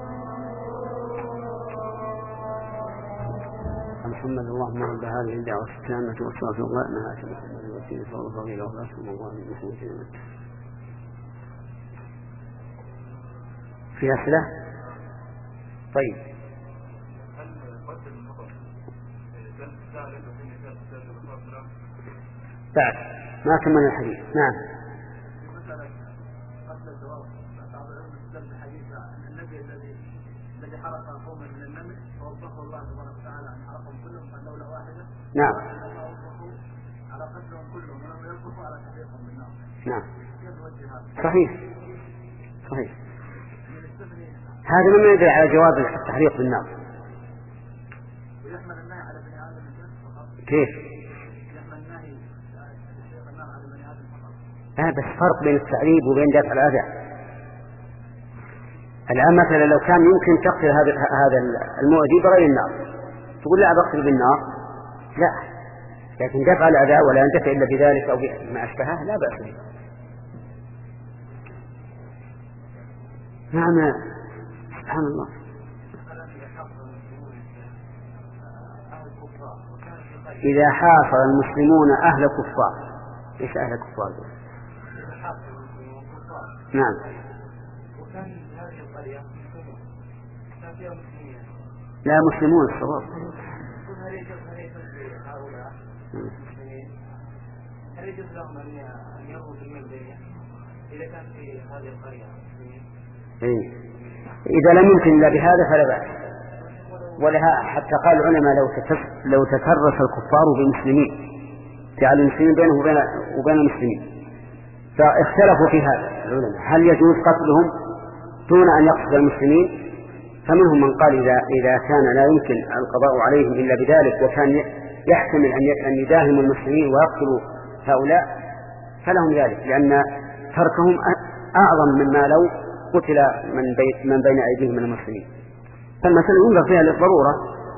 محمد اللهم رب هذه الدعوة التامة والصلاة والسلام على محمد الوسيلة والفضيلة والرسول الله محمد. في أسئلة؟ طيب. بعد ما كمل الحديث. نعم. النبي الذي الذي حرق قوما من النمل فوصفه الله سبحانه وتعالى ان حرقهم كلهم عن دولة واحدة. نعم. على قتلهم كلهم ولم يوقفوا على تحريقهم بالنار. نعم. صحيح. صحيح. هذا مما يدل على جواز التحريق بالنار. ويحمل النهي على بني آدم فقط. كيف؟ يحمل النهي تحريق النار على بني آدم فقط. لا بس فرق بين التعذيب وبين دفع الأذى. الآن مثلا لو كان يمكن تقتل هذا هذا المؤذي بغير النار تقول لا بقتل بالنار، لا، لكن دفع الأذى ولا ينتفع إلا بذلك أو بما أشبهه لا بأس به. نعم. سبحان الله. إذا حاصر المسلمون أهل كفار. إيش أهل كفار دول؟ نعم. لا مسلمون الصواب. هل يجوز لهم أن يروا في المدينة إذا كان في هذه القرية؟ إيه. إذا لم يمكن إلا بهذا فلا بأس. ولها حتى قال العلماء لو لو تكرس الكفار بالمسلمين جعل المسلمين بينه وبين وبين المسلمين، فاختلفوا في هذا العلماء هل يجوز قتلهم دون أن يقصد المسلمين. فمنهم من قال إذا إذا كان لا يمكن القضاء عليهم إلا بذلك وكان يحتمل أن يداهموا المسلمين ويقتلوا هؤلاء فلهم ذلك، لأن تركهم أعظم مما لو قتل من بين من بين أيديهم من المسلمين. فالمسألة ينظر فيها للضرورة.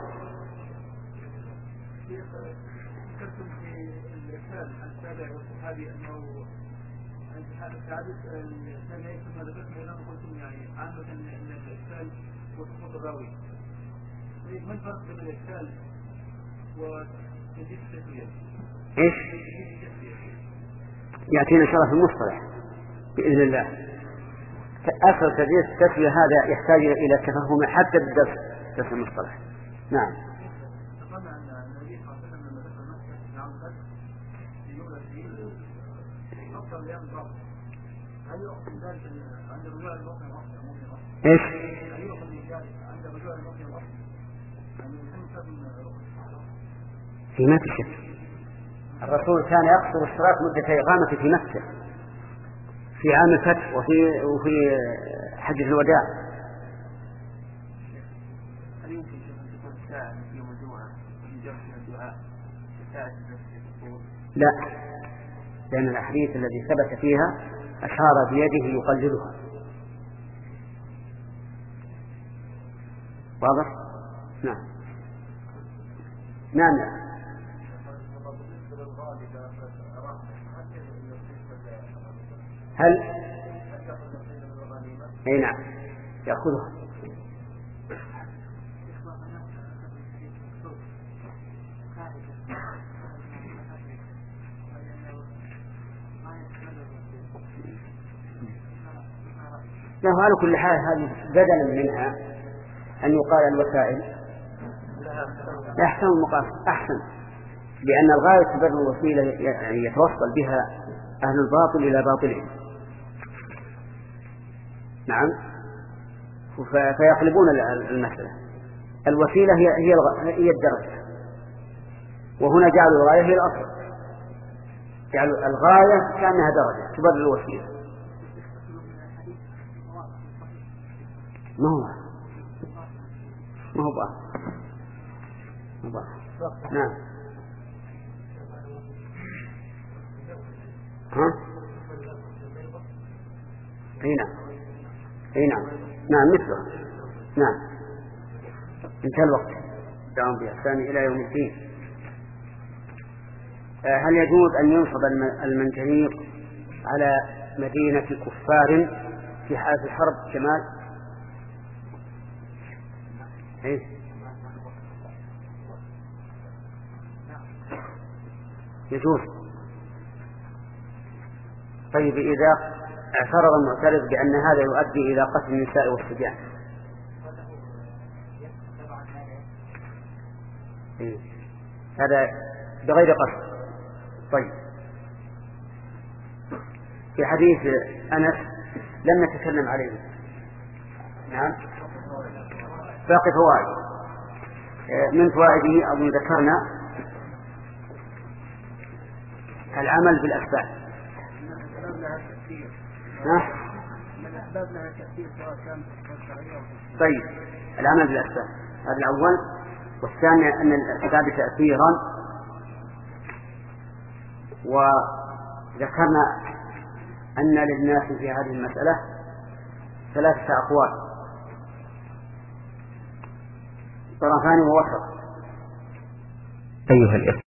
ما الفرق بين الإشكال وتجديد التسوية؟ إيش؟ يأتينا إن شاء الله في المصطلح بإذن الله. أصل تجديد التسوية هذا يحتاج إلى التفهم حتى بالدرس درس المصطلح. نعم. تقولنا أن النبي صلى الله عليه وسلم لما دخل مكة في عام الفتح في يوم العيد أفضل أيام الفرق. هل يؤخذ ذلك عند رجوع المؤمن الأصل؟ إيش؟ هل يؤخذ ذلك عند رجوع المؤمن الأصل؟ في ما في شك. الرسول كان يقصر الصلاة مدة إقامته في مكة في عام الفتح وفي وفي حجة الوداع. هل يمكن أن تكون ساعة في يوم الجمعة في جمع الدعاء ساعة الفطور؟ لا، لأن الأحاديث التي ثبت فيها أشار بيده يقللها. واضح؟ نعم. نعم. هل اي نعم يأخذها. له على كل حال هذه بدلا منها أن يقال الوسائل يحسن المقاصد أحسن، لأن الغاية تبرر الوسيلة يعني يتوصل بها أهل الباطل إلى باطلهم. نعم. فيقلبون المسألة. الوسيلة هي هي هي الدرجة، وهنا جعلوا الغاية هي الأصل، جعلوا الغاية كأنها درجة تبرر الوسيلة. ما هو ما هو بقى ما بقى. نعم. ها اي نعم اي نعم نعم مثله نعم. انتهى الوقت. دعوهم بإحسان إلى يوم الدين. هل يجوز أن ينصب المنجنيق على مدينة كفار في حالة الحرب؟ جمال. إيه؟ يجوز. طيب إذا اعترض المعترض بأن هذا يؤدي إلى قتل النساء والصبيان؟ إيه؟ هذا بغير قصد. طيب في حديث أنس لم نتكلم عليه. نعم باقي فوائد. من فوائده أظن ذكرنا العمل بالأسباب. طيب العمل بالأسباب هذا الأول. والثاني أن الأسباب تأثيرا. وذكرنا أن للناس في هذه المسألة ثلاثة أقوال طرفان ووسط. أيها الإخوة